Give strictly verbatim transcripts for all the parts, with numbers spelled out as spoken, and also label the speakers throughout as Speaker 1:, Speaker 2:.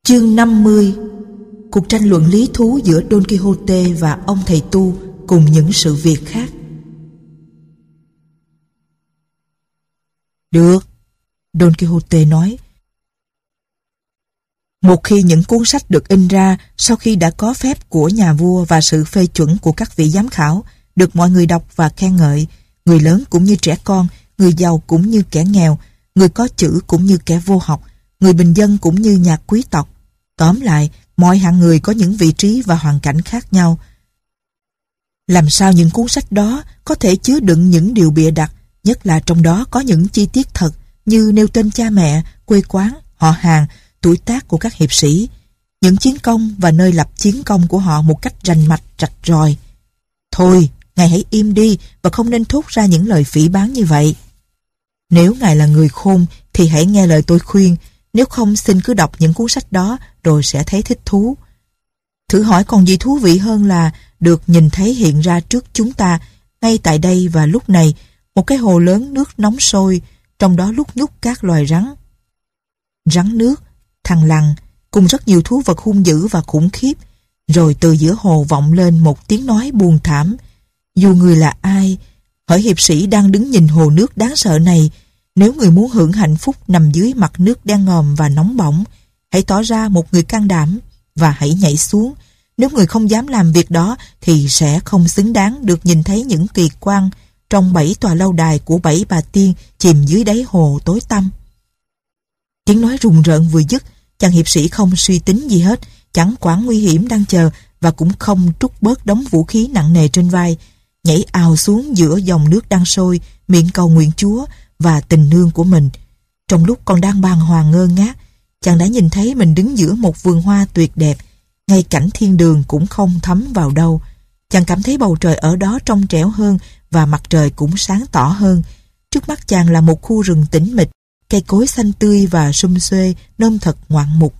Speaker 1: Chương năm mươi. Cuộc tranh luận lý thú giữa Don Quixote và ông thầy tu cùng những sự việc khác. Được, Don Quixote nói. Một khi những cuốn sách được in ra sau khi đã có phép của nhà vua và sự phê chuẩn của các vị giám khảo, được mọi người đọc và khen ngợi, người lớn cũng như trẻ con, người giàu cũng như kẻ nghèo, người có chữ cũng như kẻ vô học, người bình dân cũng như nhà quý tộc. Tóm lại, mọi hạng người có những vị trí và hoàn cảnh khác nhau. Làm sao những cuốn sách đó có thể chứa đựng những điều bịa đặt, nhất là trong đó có những chi tiết thật như nêu tên cha mẹ, quê quán, họ hàng, tuổi tác của các hiệp sĩ, những chiến công và nơi lập chiến công của họ một cách rành mạch rạch ròi. Thôi, ngài hãy im đi và không nên thốt ra những lời phỉ báng như vậy. Nếu ngài là người khôn thì hãy nghe lời tôi khuyên, nếu không xin cứ đọc những cuốn sách đó rồi sẽ thấy thích thú. Thử hỏi còn gì thú vị hơn là được nhìn thấy hiện ra trước chúng ta, ngay tại đây và lúc này, một cái hồ lớn nước nóng sôi, trong đó lúc nhúc các loài rắn. Rắn nước, thằn lằn, cùng rất nhiều thú vật hung dữ và khủng khiếp. Rồi từ giữa hồ vọng lên một tiếng nói buồn thảm. Dù người là ai, hỡi hiệp sĩ đang đứng nhìn hồ nước đáng sợ này, nếu người muốn hưởng hạnh phúc nằm dưới mặt nước đen ngòm và nóng bỏng, hãy tỏ ra một người can đảm và hãy nhảy xuống. Nếu người không dám làm việc đó thì sẽ không xứng đáng được nhìn thấy những kỳ quan trong bảy tòa lâu đài của bảy bà tiên chìm dưới đáy hồ tối tăm. Tiếng nói rùng rợn vừa dứt, chàng hiệp sĩ không suy tính gì hết, chẳng quản nguy hiểm đang chờ và cũng không trút bớt đống vũ khí nặng nề trên vai, nhảy ào xuống giữa dòng nước đang sôi, miệng cầu nguyện Chúa và tình nương của mình. Trong lúc còn đang bàng hoàng ngơ ngác, chàng đã nhìn thấy mình đứng giữa một vườn hoa tuyệt đẹp, ngay cảnh thiên đường cũng không thấm vào đâu. Chàng cảm thấy bầu trời ở đó trong trẻo hơn và mặt trời cũng sáng tỏ hơn. Trước mắt chàng là một khu rừng tĩnh mịch, cây cối xanh tươi và sum xuê, nôm thật ngoạn mục.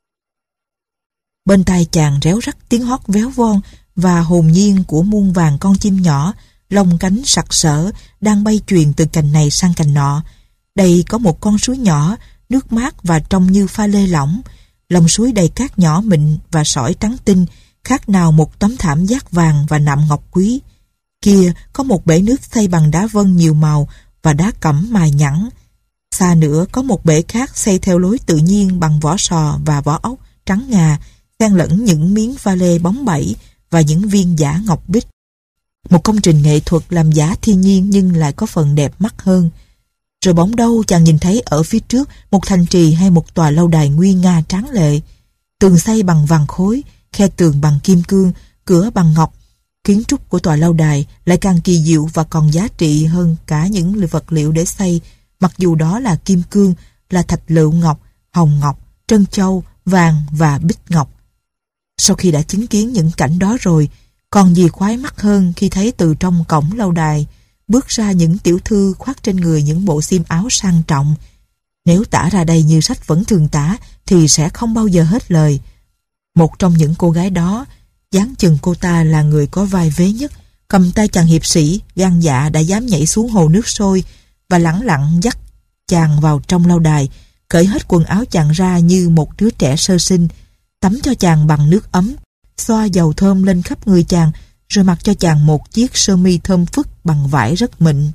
Speaker 1: Bên tai chàng réo rắt tiếng hót véo von và hồn nhiên của muôn vàng con chim nhỏ, lông cánh sặc sỡ, đang bay chuyền từ cành này sang cành nọ. Đây có một con suối nhỏ, nước mát và trông như pha lê lỏng. Lòng suối đầy cát nhỏ mịn và sỏi trắng tinh, khác nào một tấm thảm giác vàng và nạm ngọc quý. Kia có một bể nước xây bằng đá vân nhiều màu và đá cẩm mài nhẵn. Xa nữa có một bể khác xây theo lối tự nhiên bằng vỏ sò và vỏ ốc trắng ngà, xen lẫn những miếng pha lê bóng bẩy và những viên giả ngọc bích. Một công trình nghệ thuật làm giả thiên nhiên nhưng lại có phần đẹp mắt hơn. Rồi bỗng đâu chàng nhìn thấy ở phía trước một thành trì hay một tòa lâu đài nguy nga tráng lệ. Tường xây bằng vàng khối, khe tường bằng kim cương, cửa bằng ngọc. Kiến trúc của tòa lâu đài lại càng kỳ diệu và còn giá trị hơn cả những vật liệu để xây, mặc dù đó là kim cương, là thạch lựu ngọc, hồng ngọc, trân châu, vàng và bích ngọc. Sau khi đã chứng kiến những cảnh đó rồi, còn gì khoái mắt hơn khi thấy từ trong cổng lâu đài bước ra những tiểu thư khoác trên người những bộ xiêm áo sang trọng. Nếu tả ra đây như sách vẫn thường tả thì sẽ không bao giờ hết lời. Một trong những cô gái đó, dáng chừng cô ta là người có vai vế nhất, cầm tay chàng hiệp sĩ gan dạ đã dám nhảy xuống hồ nước sôi và lẳng lặng dắt chàng vào trong lâu đài, cởi hết quần áo chàng ra như một đứa trẻ sơ sinh, tắm cho chàng bằng nước ấm, xoa dầu thơm lên khắp người chàng, rồi mặc cho chàng một chiếc sơ mi thơm phức bằng vải rất mịn.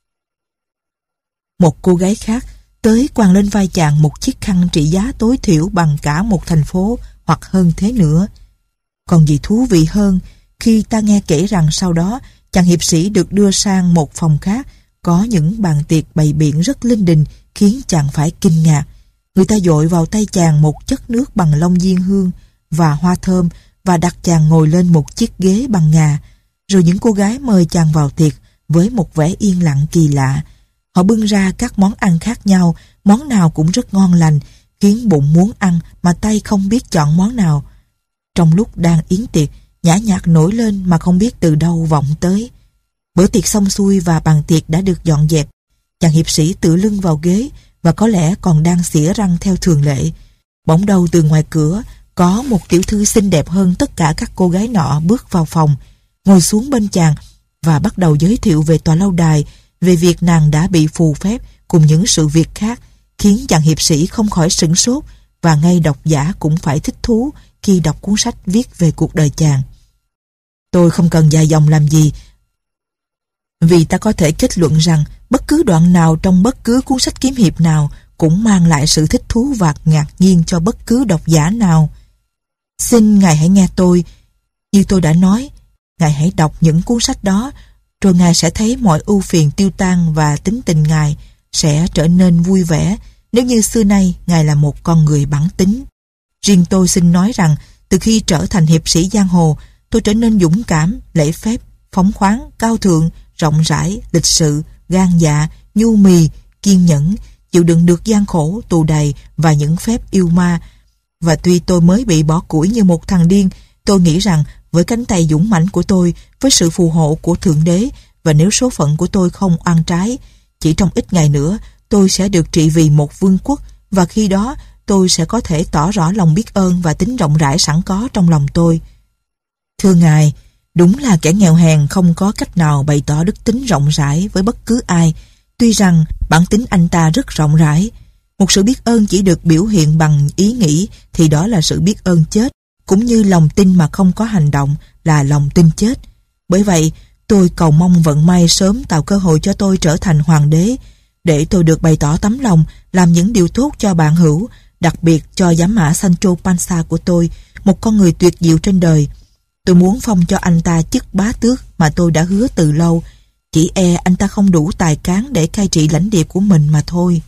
Speaker 1: Một cô gái khác tới quàng lên vai chàng một chiếc khăn trị giá tối thiểu bằng cả một thành phố hoặc hơn thế nữa. Còn gì thú vị hơn khi ta nghe kể rằng sau đó chàng hiệp sĩ được đưa sang một phòng khác có những bàn tiệc bày biện rất linh đình, khiến chàng phải kinh ngạc. Người ta dội vào tay chàng một chất nước bằng lông diên hương và hoa thơm và đặt chàng ngồi lên một chiếc ghế bằng ngà. Rồi những cô gái mời chàng vào tiệc với một vẻ yên lặng kỳ lạ. Họ bưng ra các món ăn khác nhau, món nào cũng rất ngon lành, khiến bụng muốn ăn mà tay không biết chọn món nào. Trong lúc đang yến tiệc, nhã nhạc nổi lên mà không biết từ đâu vọng tới. Bữa tiệc xong xuôi và bàn tiệc đã được dọn dẹp. Chàng hiệp sĩ tựa lưng vào ghế và có lẽ còn đang xỉa răng theo thường lệ. Bỗng đâu từ ngoài cửa có một tiểu thư xinh đẹp hơn tất cả các cô gái nọ bước vào phòng, ngồi xuống bên chàng và bắt đầu giới thiệu về tòa lâu đài, về việc nàng đã bị phù phép cùng những sự việc khác, khiến chàng hiệp sĩ không khỏi sửng sốt và ngay độc giả cũng phải thích thú khi đọc cuốn sách viết về cuộc đời chàng. Tôi không cần dài dòng làm gì, vì ta có thể kết luận rằng bất cứ đoạn nào trong bất cứ cuốn sách kiếm hiệp nào cũng mang lại sự thích thú và ngạc nhiên cho bất cứ độc giả nào. Xin Ngài hãy nghe tôi. Như tôi đã nói, Ngài hãy đọc những cuốn sách đó, rồi Ngài sẽ thấy mọi ưu phiền tiêu tan và tính tình Ngài sẽ trở nên vui vẻ nếu như xưa nay Ngài là một con người bản tính. Riêng tôi xin nói rằng từ khi trở thành hiệp sĩ giang hồ, tôi trở nên dũng cảm, lễ phép, phóng khoáng, cao thượng, rộng rãi, lịch sự, gan dạ, nhu mì, kiên nhẫn, chịu đựng được gian khổ, tù đầy và những phép yêu ma. Và tuy tôi mới bị bỏ củi như một thằng điên, tôi nghĩ rằng với cánh tay dũng mãnh của tôi, với sự phù hộ của Thượng Đế, và nếu số phận của tôi không oan trái, chỉ trong ít ngày nữa tôi sẽ được trị vì một vương quốc, và khi đó tôi sẽ có thể tỏ rõ lòng biết ơn và tính rộng rãi sẵn có trong lòng tôi. Thưa Ngài, đúng là kẻ nghèo hèn không có cách nào bày tỏ đức tính rộng rãi với bất cứ ai, tuy rằng bản tính anh ta rất rộng rãi. Một sự biết ơn chỉ được biểu hiện bằng ý nghĩ thì đó là sự biết ơn chết, cũng như lòng tin mà không có hành động là lòng tin chết. Bởi vậy, tôi cầu mong vận may sớm tạo cơ hội cho tôi trở thành hoàng đế, để tôi được bày tỏ tấm lòng, làm những điều tốt cho bạn hữu, đặc biệt cho giám mã Sancho Panza của tôi, một con người tuyệt diệu trên đời. Tôi muốn phong cho anh ta chức bá tước mà tôi đã hứa từ lâu, chỉ e anh ta không đủ tài cán để cai trị lãnh địa của mình mà thôi.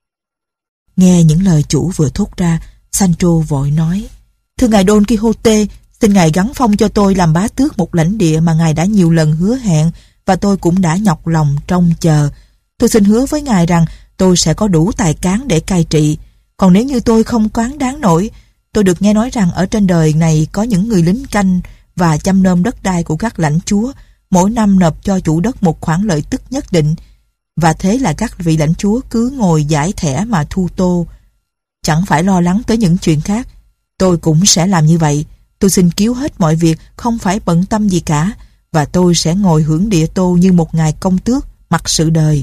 Speaker 1: Nghe những lời chủ vừa thốt ra, Sancho vội nói: Thưa Ngài Don Quixote, xin Ngài gắn phong cho tôi làm bá tước một lãnh địa mà Ngài đã nhiều lần hứa hẹn, và tôi cũng đã nhọc lòng trông chờ. Tôi xin hứa với Ngài rằng tôi sẽ có đủ tài cán để cai trị. Còn nếu như tôi không cán đáng nổi, tôi được nghe nói rằng ở trên đời này có những người lính canh và chăm nom đất đai của các lãnh chúa, mỗi năm nộp cho chủ đất một khoản lợi tức nhất định, và thế là các vị lãnh chúa cứ ngồi giải thẻ mà thu tô, chẳng phải lo lắng tới những chuyện khác. Tôi cũng sẽ làm như vậy. Tôi xin cứu hết mọi việc, không phải bận tâm gì cả, và tôi sẽ ngồi hưởng địa tô như một ngài công tước mặc sự đời.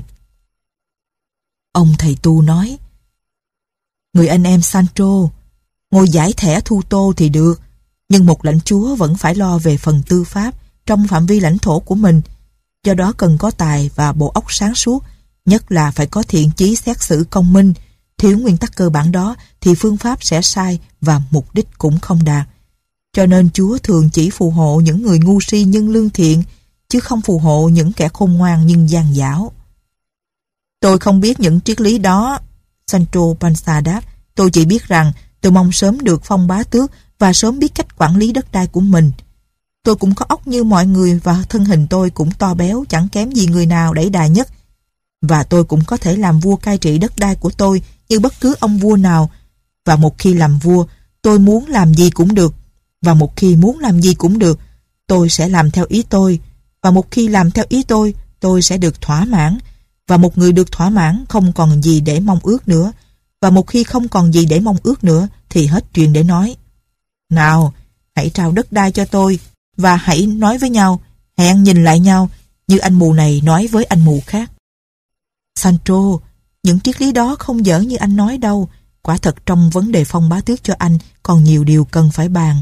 Speaker 1: Ông thầy tu nói: Người anh em Sancho, ngồi giải thẻ thu tô thì được, nhưng một lãnh chúa vẫn phải lo về phần tư pháp trong phạm vi lãnh thổ của mình. Do đó cần có tài và bộ óc sáng suốt, nhất là phải có thiện chí xét xử công minh. Thiếu nguyên tắc cơ bản đó thì phương pháp sẽ sai và mục đích cũng không đạt. Cho nên Chúa thường chỉ phù hộ những người ngu si nhưng lương thiện, chứ không phù hộ những kẻ khôn ngoan nhưng gian dảo. Tôi không biết những triết lý đó, Sancho Panza đáp. Tôi chỉ biết rằng tôi mong sớm được phong bá tước và sớm biết cách quản lý đất đai của mình. Tôi cũng có óc như mọi người, và thân hình tôi cũng to béo chẳng kém gì người nào đẩy đà nhất. Và tôi cũng có thể làm vua cai trị đất đai của tôi như bất cứ ông vua nào. Và một khi làm vua, tôi muốn làm gì cũng được. Và một khi muốn làm gì cũng được, tôi sẽ làm theo ý tôi. Và một khi làm theo ý tôi, tôi sẽ được thỏa mãn. Và một người được thỏa mãn không còn gì để mong ước nữa. Và một khi không còn gì để mong ước nữa thì hết chuyện để nói. Nào, hãy trao đất đai cho tôi, và hãy nói với nhau, hẹn nhìn lại nhau, như anh mù này nói với anh mù khác. Sancho, những triết lý đó không dở như anh nói đâu. Quả thật trong vấn đề phong bá tước cho anh còn nhiều điều cần phải bàn.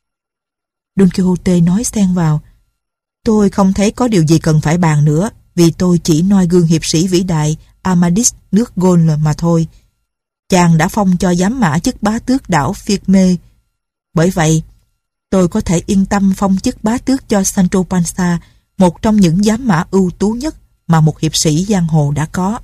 Speaker 1: Don Quixote nói xen vào: Tôi không thấy có điều gì cần phải bàn nữa, vì tôi chỉ noi gương hiệp sĩ vĩ đại Amadis nước Gaul mà thôi. Chàng đã phong cho giám mã chức bá tước đảo Firme. Bởi vậy, tôi có thể yên tâm phong chức bá tước cho Sancho Panza, một trong những giám mã ưu tú nhất mà một hiệp sĩ giang hồ đã có.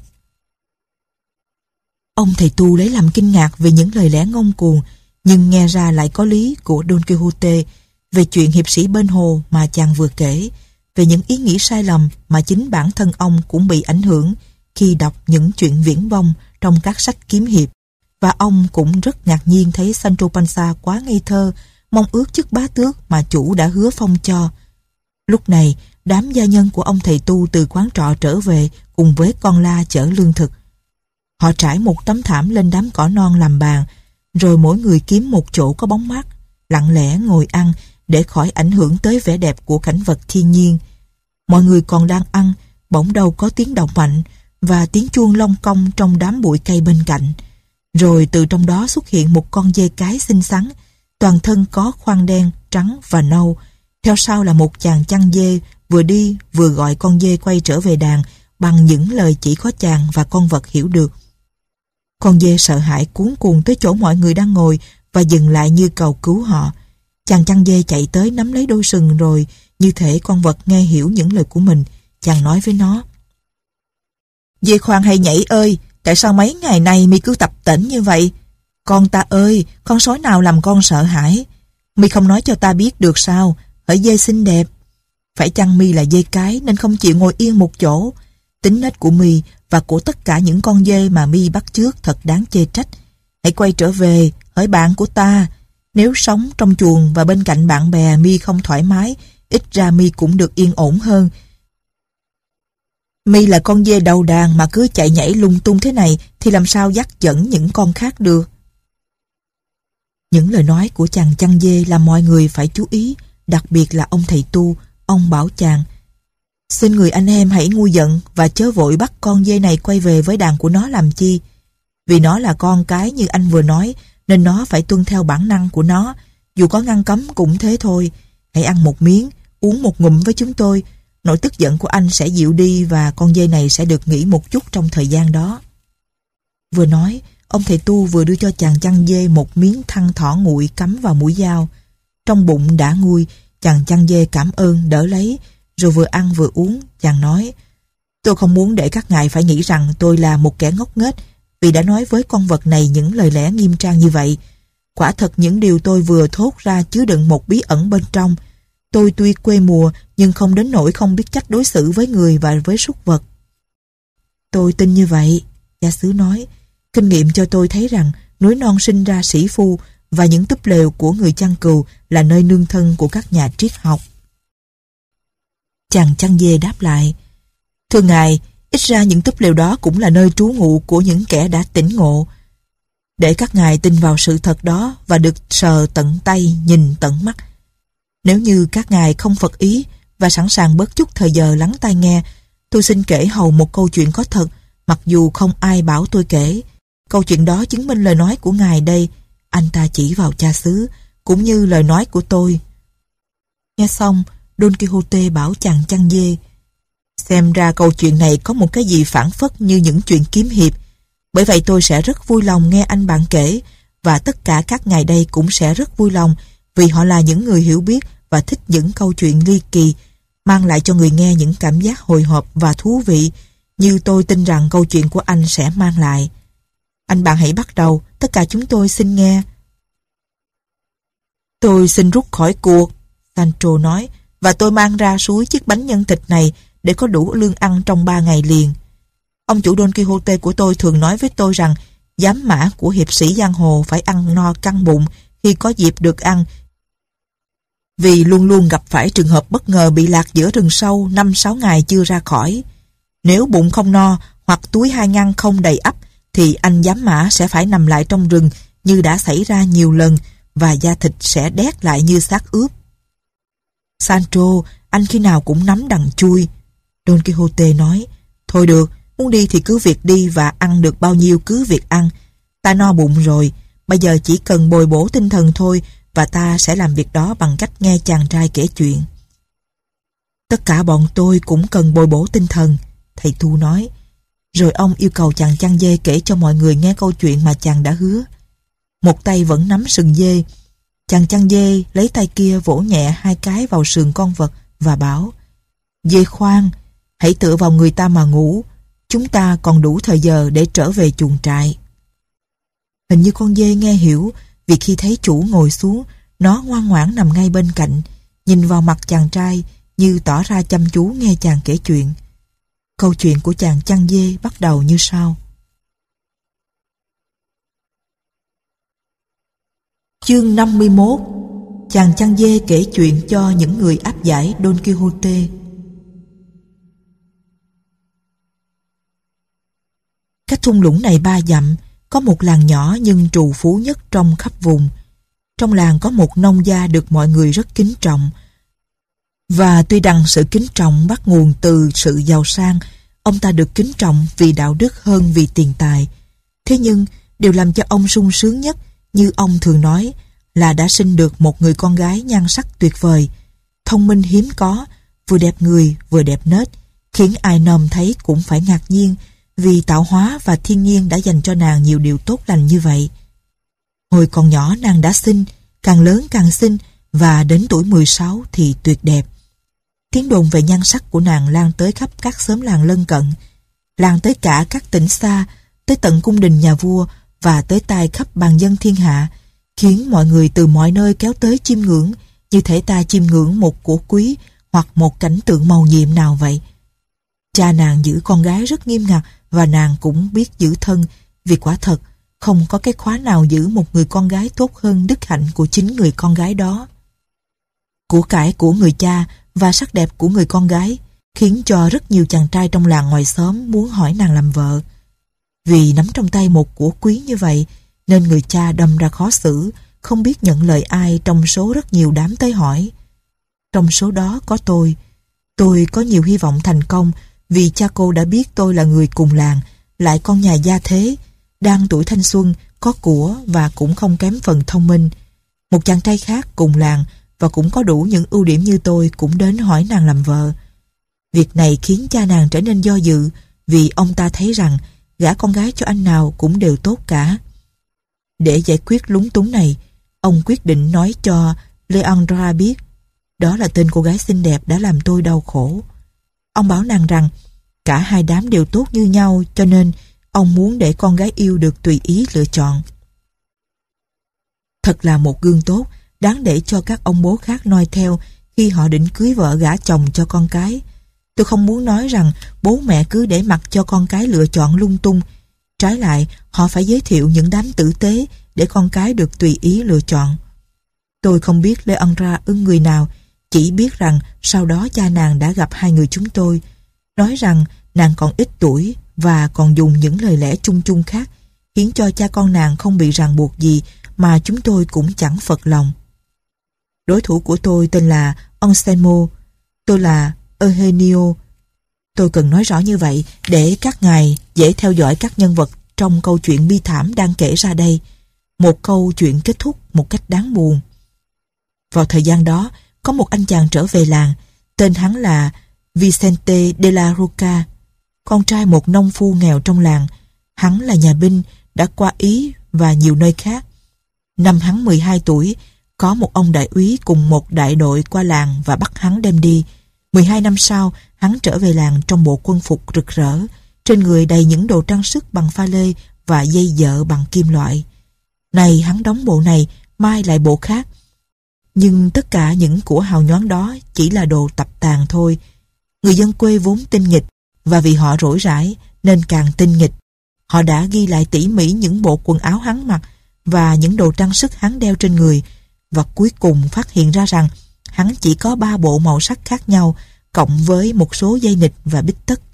Speaker 1: Ông thầy tu lấy làm kinh ngạc về những lời lẽ ngông cuồng, nhưng nghe ra lại có lý của Don Quixote về chuyện hiệp sĩ bên hồ mà chàng vừa kể, về những ý nghĩ sai lầm mà chính bản thân ông cũng bị ảnh hưởng khi đọc những chuyện viển vông trong các sách kiếm hiệp. Và ông cũng rất ngạc nhiên thấy Sancho Panza quá ngây thơ, mong ước chức bá tước mà chủ đã hứa phong cho. Lúc này, đám gia nhân của ông thầy tu từ quán trọ trở về cùng với con la chở lương thực. Họ trải một tấm thảm lên đám cỏ non làm bàn, rồi mỗi người kiếm một chỗ có bóng mát, lặng lẽ ngồi ăn để khỏi ảnh hưởng tới vẻ đẹp của cảnh vật thiên nhiên. Mọi người còn đang ăn, bỗng đâu có tiếng động mạnh và tiếng chuông long cong trong đám bụi cây bên cạnh. Rồi từ trong đó xuất hiện một con dê cái xinh xắn, toàn thân có khoang đen, trắng và nâu. Theo sau là một chàng chăn dê vừa đi vừa gọi con dê quay trở về đàn bằng những lời chỉ có chàng và con vật hiểu được. Con dê sợ hãi cuống cuồng tới chỗ mọi người đang ngồi và dừng lại như cầu cứu họ. Chàng chăn dê chạy tới nắm lấy đôi sừng, rồi như thể con vật nghe hiểu những lời của mình. Chàng nói với nó: "Dê khoan hay nhảy ơi, tại sao mấy ngày nay mi cứ tập tễnh như vậy? Con ta ơi, con sói nào làm con sợ hãi? Mi không nói cho ta biết được sao? Hỡi dê xinh đẹp, phải chăng mi là dê cái nên không chịu ngồi yên một chỗ? Tính nết của mi và của tất cả những con dê mà mi bắt chước thật đáng chê trách. Hãy quay trở về, hỡi bạn của ta. Nếu sống trong chuồng và bên cạnh bạn bè mi không thoải mái, ít ra mi cũng được yên ổn hơn. Mi là con dê đầu đàn mà cứ chạy nhảy lung tung thế này thì làm sao dắt dẫn những con khác được?" Những lời nói của chàng chăn dê làm mọi người phải chú ý, đặc biệt là ông thầy tu. Ông bảo chàng: "Xin người anh em hãy ngu giận và chớ vội bắt con dê này quay về với đàn của nó làm chi. Vì nó là con cái như anh vừa nói, nên nó phải tuân theo bản năng của nó, dù có ngăn cấm cũng thế thôi. Hãy ăn một miếng, uống một ngụm với chúng tôi. Nỗi tức giận của anh sẽ dịu đi và con dê này sẽ được nghỉ một chút trong thời gian đó." Vừa nói, ông thầy tu vừa đưa cho chàng chăn dê một miếng thăn thỏ nguội cắm vào mũi dao. Trong bụng đã nguôi, chàng chăn dê cảm ơn đỡ lấy, rồi vừa ăn vừa uống. Chàng nói: "Tôi không muốn để các ngài phải nghĩ rằng tôi là một kẻ ngốc nghếch vì đã nói với con vật này những lời lẽ nghiêm trang như vậy. Quả thật những điều tôi vừa thốt ra chứa đựng một bí ẩn bên trong. Tôi tuy quê mùa nhưng không đến nỗi không biết cách đối xử với người và với súc vật." "Tôi tin như vậy," cha xứ nói. "Kinh nghiệm cho tôi thấy rằng núi non sinh ra sĩ phu và những túp lều của người chăn cừu là nơi nương thân của các nhà triết học." Chàng chăn dê đáp lại: "Thưa ngài, ít ra những túp lều đó cũng là nơi trú ngụ của những kẻ đã tỉnh ngộ. Để các ngài tin vào sự thật đó và được sờ tận tay, nhìn tận mắt. Nếu như các ngài không phật ý và sẵn sàng bớt chút thời giờ lắng tai nghe, tôi xin kể hầu một câu chuyện có thật, mặc dù không ai bảo tôi kể. Câu chuyện đó chứng minh lời nói của ngài đây." Anh ta chỉ vào cha xứ: "Cũng như lời nói của tôi." Nghe xong, Don Quixote bảo chàng chăn dê: "Xem ra câu chuyện này có một cái gì phảng phất như những chuyện kiếm hiệp. Bởi vậy tôi sẽ rất vui lòng nghe anh bạn kể, và tất cả các ngài đây cũng sẽ rất vui lòng, vì họ là những người hiểu biết và thích những câu chuyện ly kỳ, mang lại cho người nghe những cảm giác hồi hộp và thú vị, như tôi tin rằng câu chuyện của anh sẽ mang lại. Anh bạn hãy bắt đầu, tất cả chúng tôi xin nghe." "Tôi xin rút khỏi cuộc," Sancho nói, "và tôi mang ra suối chiếc bánh nhân thịt này để có đủ lương ăn trong ba ngày liền. Ông chủ Don Quixote của tôi thường nói với tôi rằng giám mã của hiệp sĩ giang hồ phải ăn no căng bụng khi có dịp được ăn, vì luôn luôn gặp phải trường hợp bất ngờ bị lạc giữa rừng sâu năm sáu ngày chưa ra khỏi. Nếu bụng không no hoặc túi hai ngăn không đầy ắp thì anh giám mã sẽ phải nằm lại trong rừng như đã xảy ra nhiều lần, và da thịt sẽ đét lại như xác ướp." "Sancho, anh khi nào cũng nắm đằng chui," Don Quixote nói. "Thôi được, muốn đi thì cứ việc đi và ăn được bao nhiêu cứ việc ăn. Ta no bụng rồi, bây giờ chỉ cần bồi bổ tinh thần thôi, và ta sẽ làm việc đó bằng cách nghe chàng trai kể chuyện." "Tất cả bọn tôi cũng cần bồi bổ tinh thần," thầy tu nói. Rồi ông yêu cầu chàng chăn dê kể cho mọi người nghe câu chuyện mà chàng đã hứa. Một tay vẫn nắm sừng dê, chàng chăn dê lấy tay kia vỗ nhẹ hai cái vào sườn con vật và bảo: "Dê khoan, hãy tựa vào người ta mà ngủ. Chúng ta còn đủ thời giờ để trở về chuồng trại." Hình như con dê nghe hiểu, vì khi thấy chủ ngồi xuống, nó ngoan ngoãn nằm ngay bên cạnh, nhìn vào mặt chàng trai như tỏ ra chăm chú nghe chàng kể chuyện. Câu chuyện của chàng chăn dê bắt đầu như sau. Chương năm mươi mốt. Chàng chăn dê kể chuyện cho những người áp giải Don Quixote. Cách thung lũng này ba dặm, có một làng nhỏ nhưng trù phú nhất trong khắp vùng. Trong làng có một nông gia được mọi người rất kính trọng. Và tuy rằng sự kính trọng bắt nguồn từ sự giàu sang, ông ta được kính trọng vì đạo đức hơn vì tiền tài. Thế nhưng, đều làm cho ông sung sướng nhất, như ông thường nói, là đã sinh được một người con gái nhan sắc tuyệt vời, thông minh hiếm có, vừa đẹp người vừa đẹp nết, khiến ai nòm thấy cũng phải ngạc nhiên, vì tạo hóa và thiên nhiên đã dành cho nàng nhiều điều tốt lành như vậy. Hồi còn nhỏ nàng đã xinh, càng lớn càng xinh, và đến tuổi mười sáu thì tuyệt đẹp. Tiếng đồn về nhan sắc của nàng lan tới khắp các xóm làng lân cận, lan tới cả các tỉnh xa, tới tận cung đình nhà vua và tới tai khắp bàn dân thiên hạ, khiến mọi người từ mọi nơi kéo tới chiêm ngưỡng, như thể ta chiêm ngưỡng một của quý hoặc một cảnh tượng mầu nhiệm nào vậy. Cha nàng giữ con gái rất nghiêm ngặt, và nàng cũng biết giữ thân, vì quả thật không có cái khóa nào giữ một người con gái tốt hơn đức hạnh của chính người con gái đó. Của cải của người cha và sắc đẹp của người con gái khiến cho rất nhiều chàng trai trong làng ngoài xóm muốn hỏi nàng làm vợ. Vì nắm trong tay một của quý như vậy, nên người cha đâm ra khó xử, không biết nhận lời ai trong số rất nhiều đám tới hỏi. Trong số đó có tôi. Tôi có nhiều hy vọng thành công, vì cha cô đã biết tôi là người cùng làng, lại con nhà gia thế, đang tuổi thanh xuân, có của và cũng không kém phần thông minh. Một chàng trai khác cùng làng và cũng có đủ những ưu điểm như tôi cũng đến hỏi nàng làm vợ. Việc này khiến cha nàng trở nên do dự, vì ông ta thấy rằng gả con gái cho anh nào cũng đều tốt cả. Để giải quyết lúng túng này, ông quyết định nói cho Leandra biết. Đó là tên cô gái xinh đẹp đã làm tôi đau khổ. Ông bảo nàng rằng cả hai đám đều tốt như nhau, cho nên ông muốn để con gái yêu được tùy ý lựa chọn. Thật là một gương tốt, đáng để cho các ông bố khác noi theo khi họ định cưới vợ gả chồng cho con cái. Tôi không muốn nói rằng bố mẹ cứ để mặc cho con cái lựa chọn lung tung. Trái lại, họ phải giới thiệu những đám tử tế để con cái được tùy ý lựa chọn. Tôi không biết Leandra ưng người nào, chỉ biết rằng sau đó cha nàng đã gặp hai người chúng tôi, nói rằng nàng còn ít tuổi và còn dùng những lời lẽ chung chung khác, khiến cho cha con nàng không bị ràng buộc gì mà chúng tôi cũng chẳng phật lòng. Đối thủ của tôi tên là Anselmo, tôi là Eugenio. Tôi cần nói rõ như vậy để các ngài dễ theo dõi các nhân vật trong câu chuyện bi thảm đang kể ra đây. Một câu chuyện kết thúc một cách đáng buồn. Vào thời gian đó, có một anh chàng trở về làng, tên hắn là Vicente de la Roca, con trai một nông phu nghèo trong làng. Hắn là nhà binh, đã qua Ý và nhiều nơi khác. Năm hắn mười hai tuổi, có một ông đại úy cùng một đại đội qua làng và bắt hắn đem đi. mười hai năm sau, hắn trở về làng trong bộ quân phục rực rỡ, trên người đầy những đồ trang sức bằng pha lê và dây dợ bằng kim loại. Này hắn đóng bộ này, mai lại bộ khác. Nhưng tất cả những của hào nhoáng đó chỉ là đồ tập tàn thôi. Người dân quê vốn tinh nghịch, và vì họ rỗi rãi nên càng tinh nghịch. Họ đã ghi lại tỉ mỉ những bộ quần áo hắn mặc và những đồ trang sức hắn đeo trên người, và cuối cùng phát hiện ra rằng hắn chỉ có ba bộ màu sắc khác nhau, cộng với một số dây nịt và bít tất.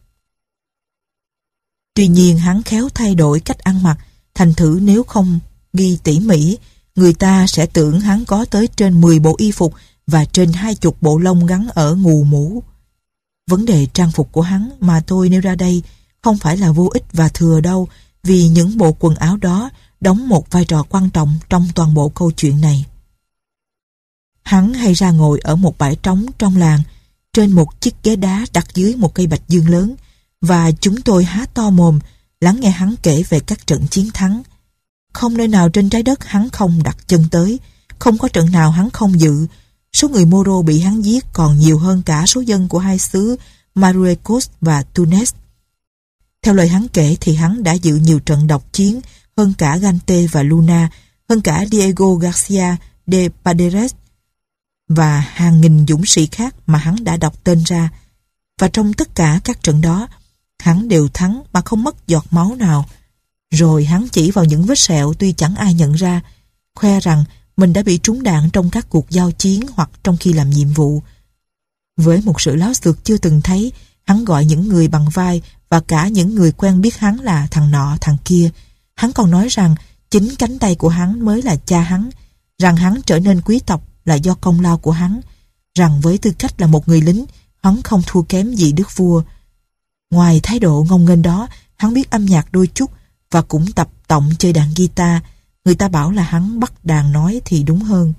Speaker 1: Tuy nhiên hắn khéo thay đổi cách ăn mặc, thành thử nếu không ghi tỉ mỉ, người ta sẽ tưởng hắn có tới trên mười bộ y phục và trên hai chục bộ lông gắn ở ngù mũ. Vấn đề trang phục của hắn mà tôi nêu ra đây không phải là vô ích và thừa đâu, vì những bộ quần áo đó đóng một vai trò quan trọng trong toàn bộ câu chuyện này. Hắn hay ra ngồi ở một bãi trống trong làng, trên một chiếc ghế đá đặt dưới một cây bạch dương lớn, và chúng tôi há to mồm lắng nghe hắn kể về các trận chiến thắng. Không nơi nào trên trái đất hắn không đặt chân tới, không có trận nào hắn không dự. Số người Moro bị hắn giết còn nhiều hơn cả số dân của hai xứ Marruecos và Tunis. Theo lời hắn kể thì hắn đã dự nhiều trận độc chiến hơn cả Gante và Luna, hơn cả Diego Garcia de Paredes và hàng nghìn dũng sĩ khác mà hắn đã đọc tên ra. Và trong tất cả các trận đó, hắn đều thắng mà không mất giọt máu nào. Rồi hắn chỉ vào những vết sẹo tuy chẳng ai nhận ra, khoe rằng mình đã bị trúng đạn trong các cuộc giao chiến hoặc trong khi làm nhiệm vụ. Với một sự láo xược chưa từng thấy, hắn gọi những người bằng vai và cả những người quen biết hắn là thằng nọ thằng kia. Hắn còn nói rằng chính cánh tay của hắn mới là cha hắn, rằng hắn trở nên quý tộc là do công lao của hắn, rằng với tư cách là một người lính, hắn không thua kém gì đức vua. Ngoài thái độ ngông nghênh đó, hắn biết âm nhạc đôi chút và cũng tập tọng chơi đàn guitar. Người ta bảo là hắn bắt đàn nói thì đúng hơn.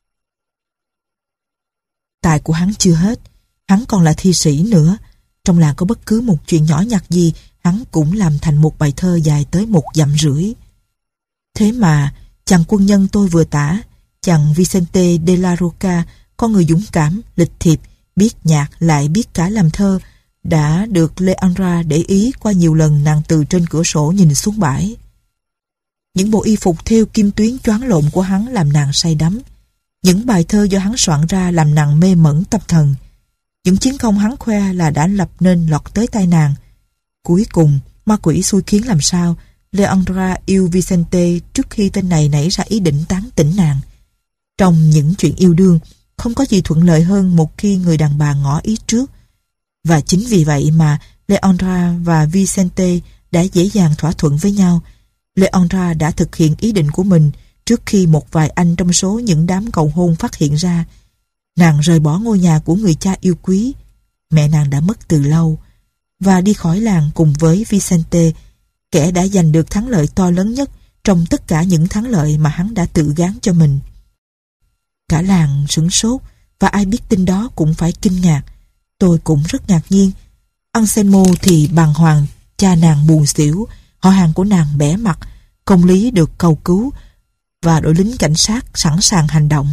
Speaker 1: Tài của hắn chưa hết, hắn còn là thi sĩ nữa. Trong làng có bất cứ một chuyện nhỏ nhặt gì, hắn cũng làm thành một bài thơ dài tới một dặm rưỡi. Thế mà, chàng quân nhân tôi vừa tả, chàng Vicente de la Roca, con người dũng cảm, lịch thiệp, biết nhạc lại biết cả làm thơ, đã được Leandra để ý qua nhiều lần nàng từ trên cửa sổ nhìn xuống bãi. Những bộ y phục thêu kim tuyến choáng lộn của hắn làm nàng say đắm. Những bài thơ do hắn soạn ra làm nàng mê mẩn tâm thần. Những chiến công hắn khoe là đã lập nên lọt tới tai nàng. Cuối cùng, ma quỷ xui khiến làm sao, Leandra yêu Vicente trước khi tên này nảy ra ý định tán tỉnh nàng. Trong những chuyện yêu đương, không có gì thuận lợi hơn một khi người đàn bà ngỏ ý trước. Và chính vì vậy mà Leandra và Vicente đã dễ dàng thỏa thuận với nhau. Leandra đã thực hiện ý định của mình trước khi một vài anh trong số những đám cầu hôn phát hiện ra. Nàng rời bỏ ngôi nhà của người cha yêu quý, mẹ nàng đã mất từ lâu, và đi khỏi làng cùng với Vicente, kẻ đã giành được thắng lợi to lớn nhất trong tất cả những thắng lợi mà hắn đã tự gán cho mình. Cả làng sửng sốt, và ai biết tin đó cũng phải kinh ngạc. Tôi cũng rất ngạc nhiên. Anselmo thì bàng hoàng, cha nàng buồn xỉu, họ hàng của nàng bẽ mặt, công lý được cầu cứu, và đội lính cảnh sát sẵn sàng hành động.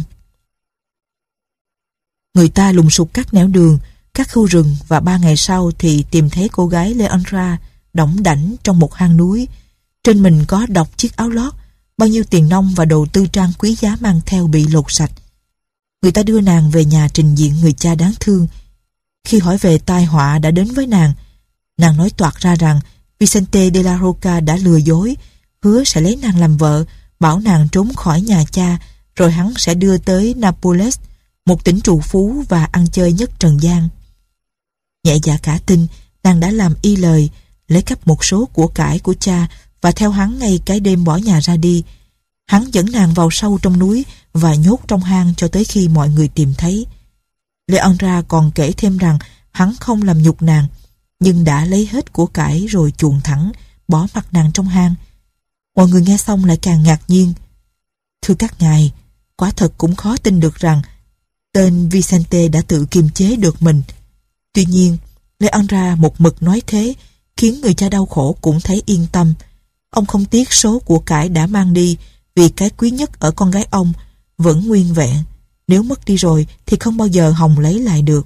Speaker 1: Người ta lùng sục các nẻo đường, các khu rừng, và ba ngày sau thì tìm thấy cô gái Leandra đỏng đảnh trong một hang núi. Trên mình có đọc chiếc áo lót, bao nhiêu tiền nong và đồ tư trang quý giá mang theo bị lột sạch. Người ta đưa nàng về nhà trình diện người cha đáng thương. Khi hỏi về tai họa đã đến với nàng, nàng nói toạc ra rằng Vicente de la Roca đã lừa dối, hứa sẽ lấy nàng làm vợ, bảo nàng trốn khỏi nhà cha, rồi hắn sẽ đưa tới Napoles, một tỉnh trù phú và ăn chơi nhất trần gian. Nhẹ dạ cả tin, nàng đã làm y lời, lấy cắp một số của cải của cha và theo hắn ngay cái đêm bỏ nhà ra đi. Hắn dẫn nàng vào sâu trong núi và nhốt trong hang cho tới khi mọi người tìm thấy. Leandra còn kể thêm rằng hắn không làm nhục nàng, nhưng đã lấy hết của cải rồi chuồn thẳng, bỏ mặc nàng trong hang. Mọi người nghe xong lại càng ngạc nhiên. Thưa các ngài, quả thật cũng khó tin được rằng tên Vicente đã tự kiềm chế được mình. Tuy nhiên, Leandra một mực nói thế, khiến người cha đau khổ cũng thấy yên tâm. Ông không tiếc số của cải đã mang đi, vì cái quý nhất ở con gái ông vẫn nguyên vẹn. Nếu mất đi rồi thì không bao giờ Hồng lấy lại được.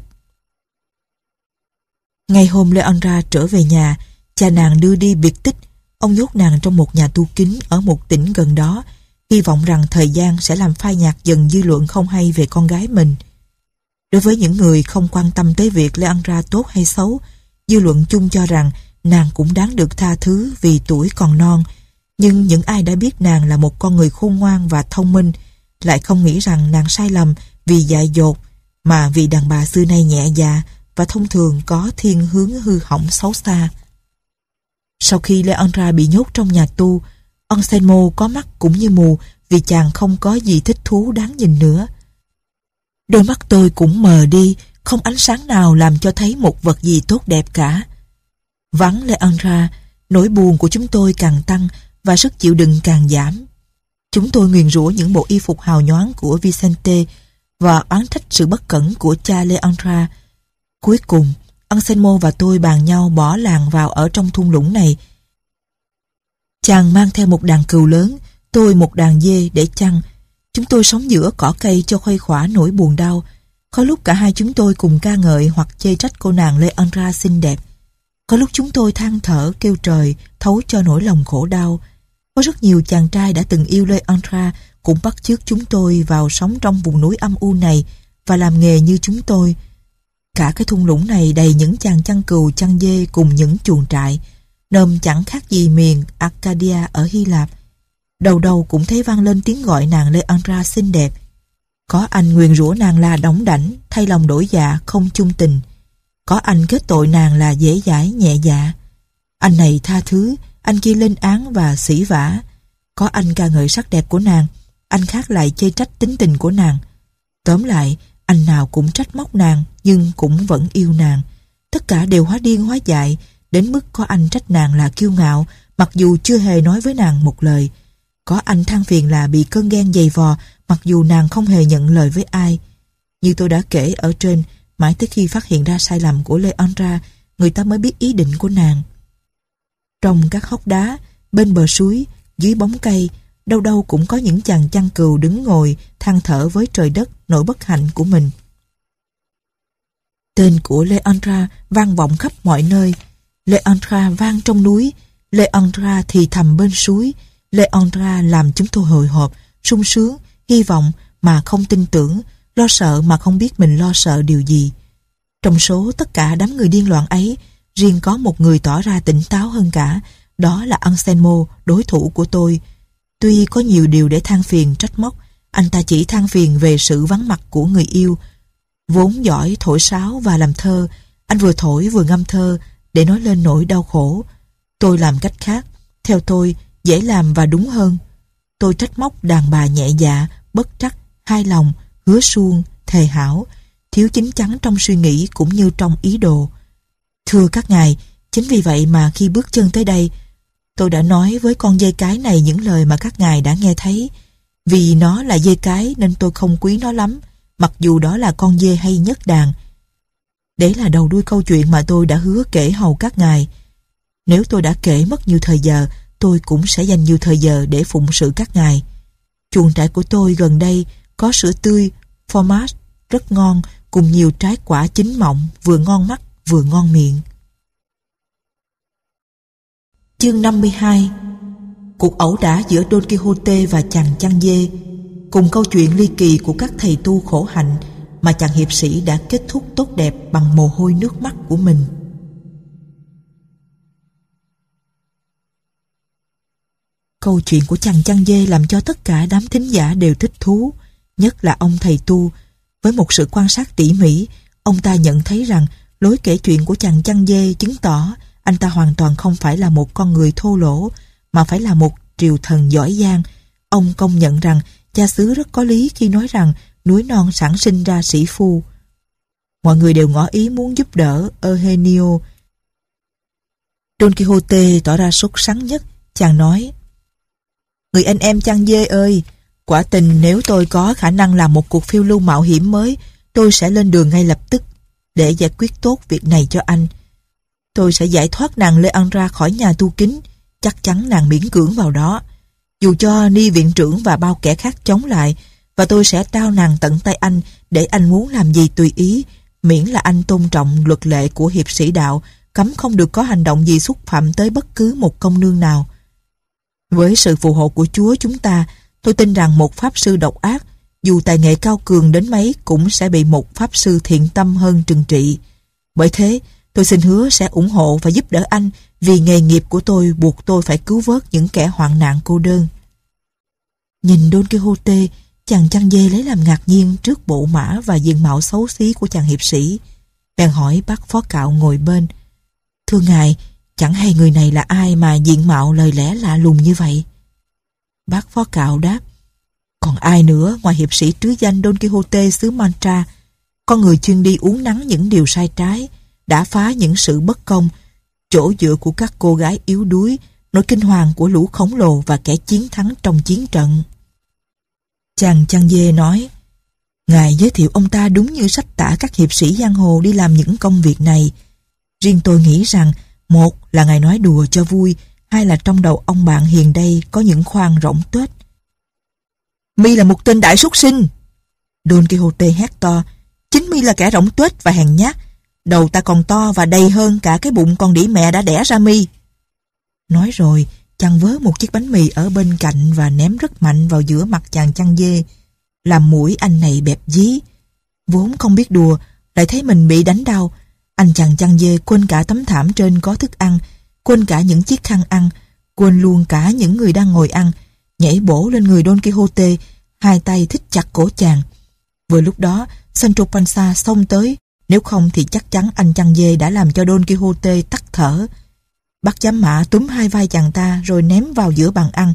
Speaker 1: Ngày hôm Leandra trở về nhà, cha nàng đưa đi biệt tích. Ông nhốt nàng trong một nhà tu kín ở một tỉnh gần đó, hy vọng rằng thời gian sẽ làm phai nhạt dần dư luận không hay về con gái mình. Đối với những người không quan tâm tới việc Leandra tốt hay xấu, dư luận chung cho rằng nàng cũng đáng được tha thứ vì tuổi còn non. Nhưng những ai đã biết nàng là một con người khôn ngoan và thông minh lại không nghĩ rằng nàng sai lầm vì dại dột, mà vì đàn bà xưa nay nhẹ dạ và thông thường có thiên hướng hư hỏng xấu xa. Sau khi Leandra bị nhốt trong nhà tu, Anselmo có mắt cũng như mù vì chàng không có gì thích thú đáng nhìn nữa. Đôi mắt tôi cũng mờ đi, không ánh sáng nào làm cho thấy một vật gì tốt đẹp cả. Vắng Leandra, nỗi buồn của chúng tôi càng tăng và sức chịu đựng càng giảm. Chúng tôi nguyền rủa những bộ y phục hào nhoáng của Vicente và oán trách sự bất cẩn của cha Leandra. Cuối cùng, Anselmo và tôi bàn nhau bỏ làng vào ở trong thung lũng này. Chàng mang theo một đàn cừu lớn, tôi một đàn dê để chăn. Chúng tôi sống giữa cỏ cây cho khuây khỏa nỗi buồn đau. Có lúc cả hai chúng tôi cùng ca ngợi hoặc chê trách cô nàng Leandra xinh đẹp. Có lúc chúng tôi than thở kêu trời thấu cho nỗi lòng khổ đau. Có rất nhiều chàng trai đã từng yêu Leandra cũng bắt chước chúng tôi vào sống trong vùng núi âm u này và làm nghề như chúng tôi. Cả cái thung lũng này đầy những chàng chăn cừu chăn dê cùng những chuồng trại, nôm chẳng khác gì miền Arcadia ở Hy Lạp. Đầu đầu cũng thấy vang lên tiếng gọi nàng Leandra xinh đẹp. Có anh nguyền rủa nàng là đỏng đảnh, thay lòng đổi dạ, không chung tình. Có anh kết tội nàng là dễ dãi, nhẹ dạ. Anh này tha thứ, anh kia lên án và sỉ vả. Có anh ca ngợi sắc đẹp của nàng, anh khác lại chê trách tính tình của nàng. Tóm lại, anh nào cũng trách móc nàng, nhưng cũng vẫn yêu nàng. Tất cả đều hóa điên hóa dại, đến mức có anh trách nàng là kiêu ngạo, mặc dù chưa hề nói với nàng một lời. Có anh than phiền là bị cơn ghen dày vò, mặc dù nàng không hề nhận lời với ai. Như tôi đã kể ở trên, mãi tới khi phát hiện ra sai lầm của Leandra, người ta mới biết ý định của nàng. Trong các hốc đá, bên bờ suối, dưới bóng cây, đâu đâu cũng có những chàng chăn cừu đứng ngồi, than thở với trời đất nỗi bất hạnh của mình. Tên của Leandra vang vọng khắp mọi nơi. Leandra vang trong núi, Leandra thì thầm bên suối. Leandra làm chúng tôi hồi hộp, sung sướng, hy vọng mà không tin tưởng, lo sợ mà không biết mình lo sợ điều gì. Trong số tất cả đám người điên loạn ấy, riêng có một người tỏ ra tỉnh táo hơn cả, đó là Anselmo, đối thủ của tôi. Tuy có nhiều điều để than phiền trách móc, anh ta chỉ than phiền về sự vắng mặt của người yêu. Vốn giỏi thổi sáo và làm thơ, anh vừa thổi vừa ngâm thơ để nói lên nỗi đau khổ. Tôi làm cách khác, theo tôi dễ làm và đúng hơn. Tôi trách móc đàn bà nhẹ dạ, bất trắc, hai lòng, hứa suông, thề hảo, thiếu chín chắn trong suy nghĩ cũng như trong ý đồ. Thưa các ngài, chính vì vậy mà khi bước chân tới đây, tôi đã nói với con dê cái này những lời mà các ngài đã nghe thấy. Vì nó là dê cái nên tôi không quý nó lắm, mặc dù đó là con dê hay nhất đàn. Đấy là đầu đuôi câu chuyện mà tôi đã hứa kể hầu các ngài. Nếu tôi đã kể mất nhiều thời giờ, tôi cũng sẽ dành nhiều thời giờ để phụng sự các ngài. Chuồng trại của tôi gần đây có sữa tươi, fromage rất ngon, cùng nhiều trái quả chín mọng, vừa ngon mắt, vừa ngon miệng. Chương năm mươi hai. Cuộc ẩu đả giữa Don Quixote và chàng chăn dê, cùng câu chuyện ly kỳ của các thầy tu khổ hạnh mà chàng hiệp sĩ đã kết thúc tốt đẹp bằng mồ hôi nước mắt của mình. Câu chuyện của chàng chăn dê làm cho tất cả đám thính giả đều thích thú, nhất là ông thầy tu. Với một sự quan sát tỉ mỉ, ông ta nhận thấy rằng lối kể chuyện của chàng chăn dê chứng tỏ anh ta hoàn toàn không phải là một con người thô lỗ, mà phải là một triều thần giỏi giang. Ông công nhận rằng cha xứ rất có lý khi nói rằng núi non sản sinh ra sĩ phu. Mọi người đều ngỏ ý muốn giúp đỡ Eugenio. Don Quixote tỏ ra sốt sắng nhất. Chàng nói: "Người anh em chăn dê ơi, quả tình nếu tôi có khả năng làm một cuộc phiêu lưu mạo hiểm mới, tôi sẽ lên đường ngay lập tức để giải quyết tốt việc này cho anh. Tôi sẽ giải thoát nàng Leandra khỏi nhà tu kính, chắc chắn nàng miễn cưỡng vào đó, dù cho Ni viện trưởng và bao kẻ khác chống lại, và tôi sẽ trao nàng tận tay anh để anh muốn làm gì tùy ý, miễn là anh tôn trọng luật lệ của hiệp sĩ đạo, cấm không được có hành động gì xúc phạm tới bất cứ một công nương nào. Với sự phù hộ của Chúa chúng ta, tôi tin rằng một pháp sư độc ác, dù tài nghệ cao cường đến mấy, cũng sẽ bị một pháp sư thiện tâm hơn trừng trị. Bởi thế, tôi xin hứa sẽ ủng hộ và giúp đỡ anh, vì nghề nghiệp của tôi buộc tôi phải cứu vớt những kẻ hoạn nạn cô đơn." Nhìn Don Quixote, chàng chăn dê lấy làm ngạc nhiên trước bộ mã và diện mạo xấu xí của chàng hiệp sĩ. Bèn hỏi bác phó cạo ngồi bên: "Thưa ngài, chẳng hay người này là ai mà diện mạo lời lẽ lạ lùng như vậy?" Bác phó cạo đáp: "Còn ai nữa ngoài hiệp sĩ trứ danh Don Quixote xứ Mancha, con người chuyên đi uốn nắn những điều sai trái, đã phá những sự bất công, chỗ dựa của các cô gái yếu đuối, nỗi kinh hoàng của lũ khổng lồ và kẻ chiến thắng trong chiến trận." Chàng chăn dê nói: "Ngài giới thiệu ông ta đúng như sách tả các hiệp sĩ giang hồ đi làm những công việc này. Riêng tôi nghĩ rằng, một là ngài nói đùa cho vui, hai là trong đầu ông bạn hiền đây có những khoang rỗng tuếch." "Mi là một tên đại súc sinh!" Don Quixote hét to. "Chính mi là kẻ rỗng tuếch và hèn nhát. Đầu ta còn to và đầy hơn cả cái bụng con đĩ mẹ đã đẻ ra mi." Nói rồi, chàng vớ một chiếc bánh mì ở bên cạnh và ném rất mạnh vào giữa mặt chàng chăn dê, làm mũi anh này bẹp dí. Vốn không biết đùa, lại thấy mình bị đánh đau, anh chàng chăn dê quên cả tấm thảm trên có thức ăn, quên cả những chiếc khăn ăn, quên luôn cả những người đang ngồi ăn, nhảy bổ lên người Don Quixote, hai tay thít chặt cổ chàng. Vừa lúc đó, Sancho Panza xông tới, nếu không thì chắc chắn anh chăn dê đã làm cho Don Quixote tắt thở. Bác giám mã túm hai vai chàng ta rồi ném vào giữa bàn ăn.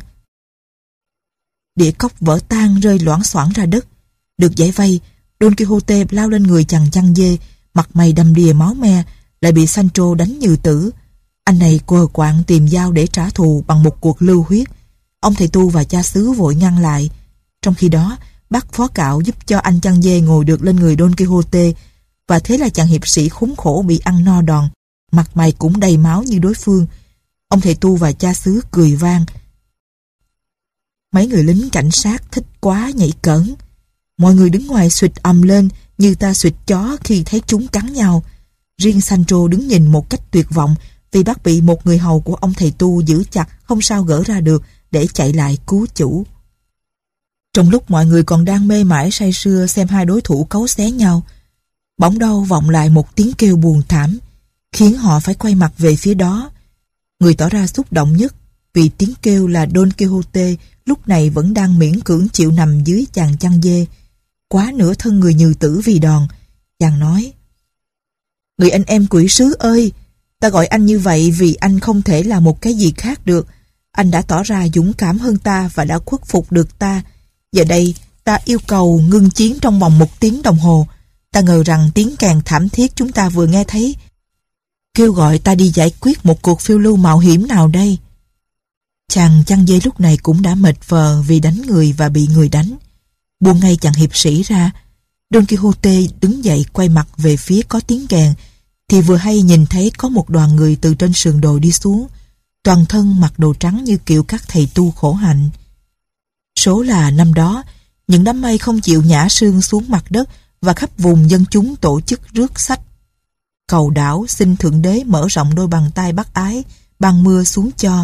Speaker 1: Đĩa cốc vỡ tan rơi loảng xoảng ra đất. Được giải vây, Don Quixote lao lên người chàng chăn dê, mặt mày đầm đìa máu me, lại bị Sancho đánh như tử. Anh này quờ quạng tìm dao để trả thù bằng một cuộc lưu huyết. Ông thầy tu và cha xứ vội ngăn lại. Trong khi đó, bác phó cạo giúp cho anh chăn dê ngồi được lên người Don Quixote, và thế là chàng hiệp sĩ khốn khổ bị ăn no đòn, mặt mày cũng đầy máu như đối phương. Ông thầy tu và cha xứ cười vang. Mấy người lính cảnh sát thích quá nhảy cẫng. Mọi người đứng ngoài xụt ầm lên như ta xụt chó khi thấy chúng cắn nhau. Riêng Sancho đứng nhìn một cách tuyệt vọng vì bác bị một người hầu của ông thầy tu giữ chặt không sao gỡ ra được để chạy lại cứu chủ. Trong lúc mọi người còn đang mê mải say sưa xem hai đối thủ cấu xé nhau, bỗng đâu vọng lại một tiếng kêu buồn thảm, khiến họ phải quay mặt về phía đó. Người tỏ ra xúc động nhất vì tiếng kêu là Don Quixote lúc này vẫn đang miễn cưỡng chịu nằm dưới chàng chăn dê, quá nửa thân người nhừ tử vì đòn. Chàng nói: "Người anh em quỷ sứ ơi, ta gọi anh như vậy vì anh không thể là một cái gì khác được. Anh đã tỏ ra dũng cảm hơn ta và đã khuất phục được ta. Giờ đây, ta yêu cầu ngưng chiến trong vòng một tiếng đồng hồ. Ta ngờ rằng tiếng kèn thảm thiết chúng ta vừa nghe thấy kêu gọi ta đi giải quyết một cuộc phiêu lưu mạo hiểm nào đây." Chàng chăn dê lúc này cũng đã mệt vờ vì đánh người và bị người đánh. Buông ngay chàng hiệp sĩ ra, Don Quixote đứng dậy quay mặt về phía có tiếng kèn, thì vừa hay nhìn thấy có một đoàn người từ trên sườn đồi đi xuống, toàn thân mặc đồ trắng như kiểu các thầy tu khổ hạnh. Số là năm đó, những đám mây không chịu nhả sương xuống mặt đất và khắp vùng dân chúng tổ chức rước sách cầu đảo xin Thượng Đế mở rộng đôi bàn tay bác ái ban mưa xuống cho.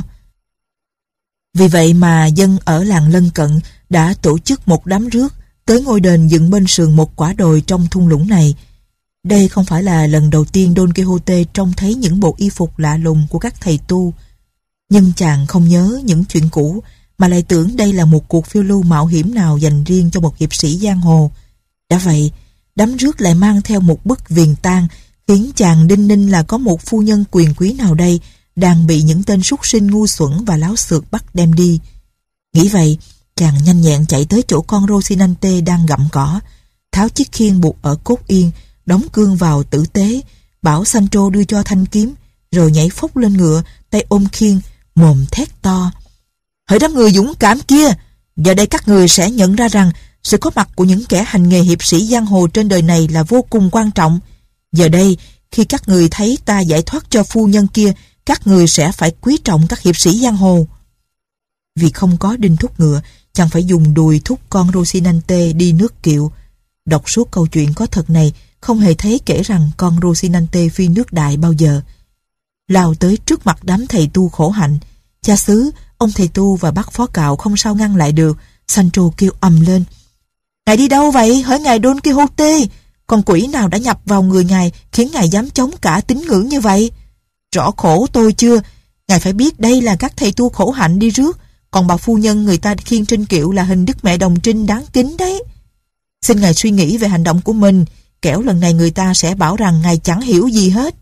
Speaker 1: Vì vậy mà dân ở làng lân cận đã tổ chức một đám rước tới ngôi đền dựng bên sườn một quả đồi trong thung lũng này. Đây không phải là lần đầu tiên Don Quixote trông thấy những bộ y phục lạ lùng của các thầy tu, nhưng chàng không nhớ những chuyện cũ mà lại tưởng đây là một cuộc phiêu lưu mạo hiểm nào dành riêng cho một hiệp sĩ giang hồ. Đã vậy, đám rước lại mang theo một bức viền tang khiến chàng đinh ninh là có một phu nhân quyền quý nào đây đang bị những tên súc sinh ngu xuẩn và láo xược bắt đem đi. Nghĩ vậy, chàng nhanh nhẹn chạy tới chỗ con Rocinante đang gặm cỏ, tháo chiếc khiên buộc ở cốt yên, đóng cương vào tử tế, bảo Sancho đưa cho thanh kiếm, rồi nhảy phốc lên ngựa, tay ôm khiên, mồm thét to: "Hỡi đám người dũng cảm kia, giờ đây các người sẽ nhận ra rằng sự có mặt của những kẻ hành nghề hiệp sĩ giang hồ trên đời này là vô cùng quan trọng. Giờ đây, khi các người thấy ta giải thoát cho phu nhân kia, các người sẽ phải quý trọng các hiệp sĩ giang hồ." Vì không có đinh thúc ngựa, chàng phải dùng đùi thúc con Rocinante đi nước kiệu. Đọc suốt câu chuyện có thật này, không hề thấy kể rằng con Rocinante phi nước đại bao giờ. Lao tới trước mặt đám thầy tu khổ hạnh, cha xứ, ông thầy tu và bác phó cạo không sao ngăn lại được. Sancho kêu ầm lên: "Ngài đi đâu vậy, hỡi ngài Don Quixote? Con quỷ nào đã nhập vào người ngài khiến ngài dám chống cả tín ngưỡng như vậy? Rõ khổ tôi chưa? Ngài phải biết đây là các thầy tu khổ hạnh đi rước, còn bà phu nhân người ta khiêng trên kiệu là hình Đức Mẹ Đồng Trinh đáng kính đấy. Xin ngài suy nghĩ về hành động của mình, kẻo lần này người ta sẽ bảo rằng ngài chẳng hiểu gì hết."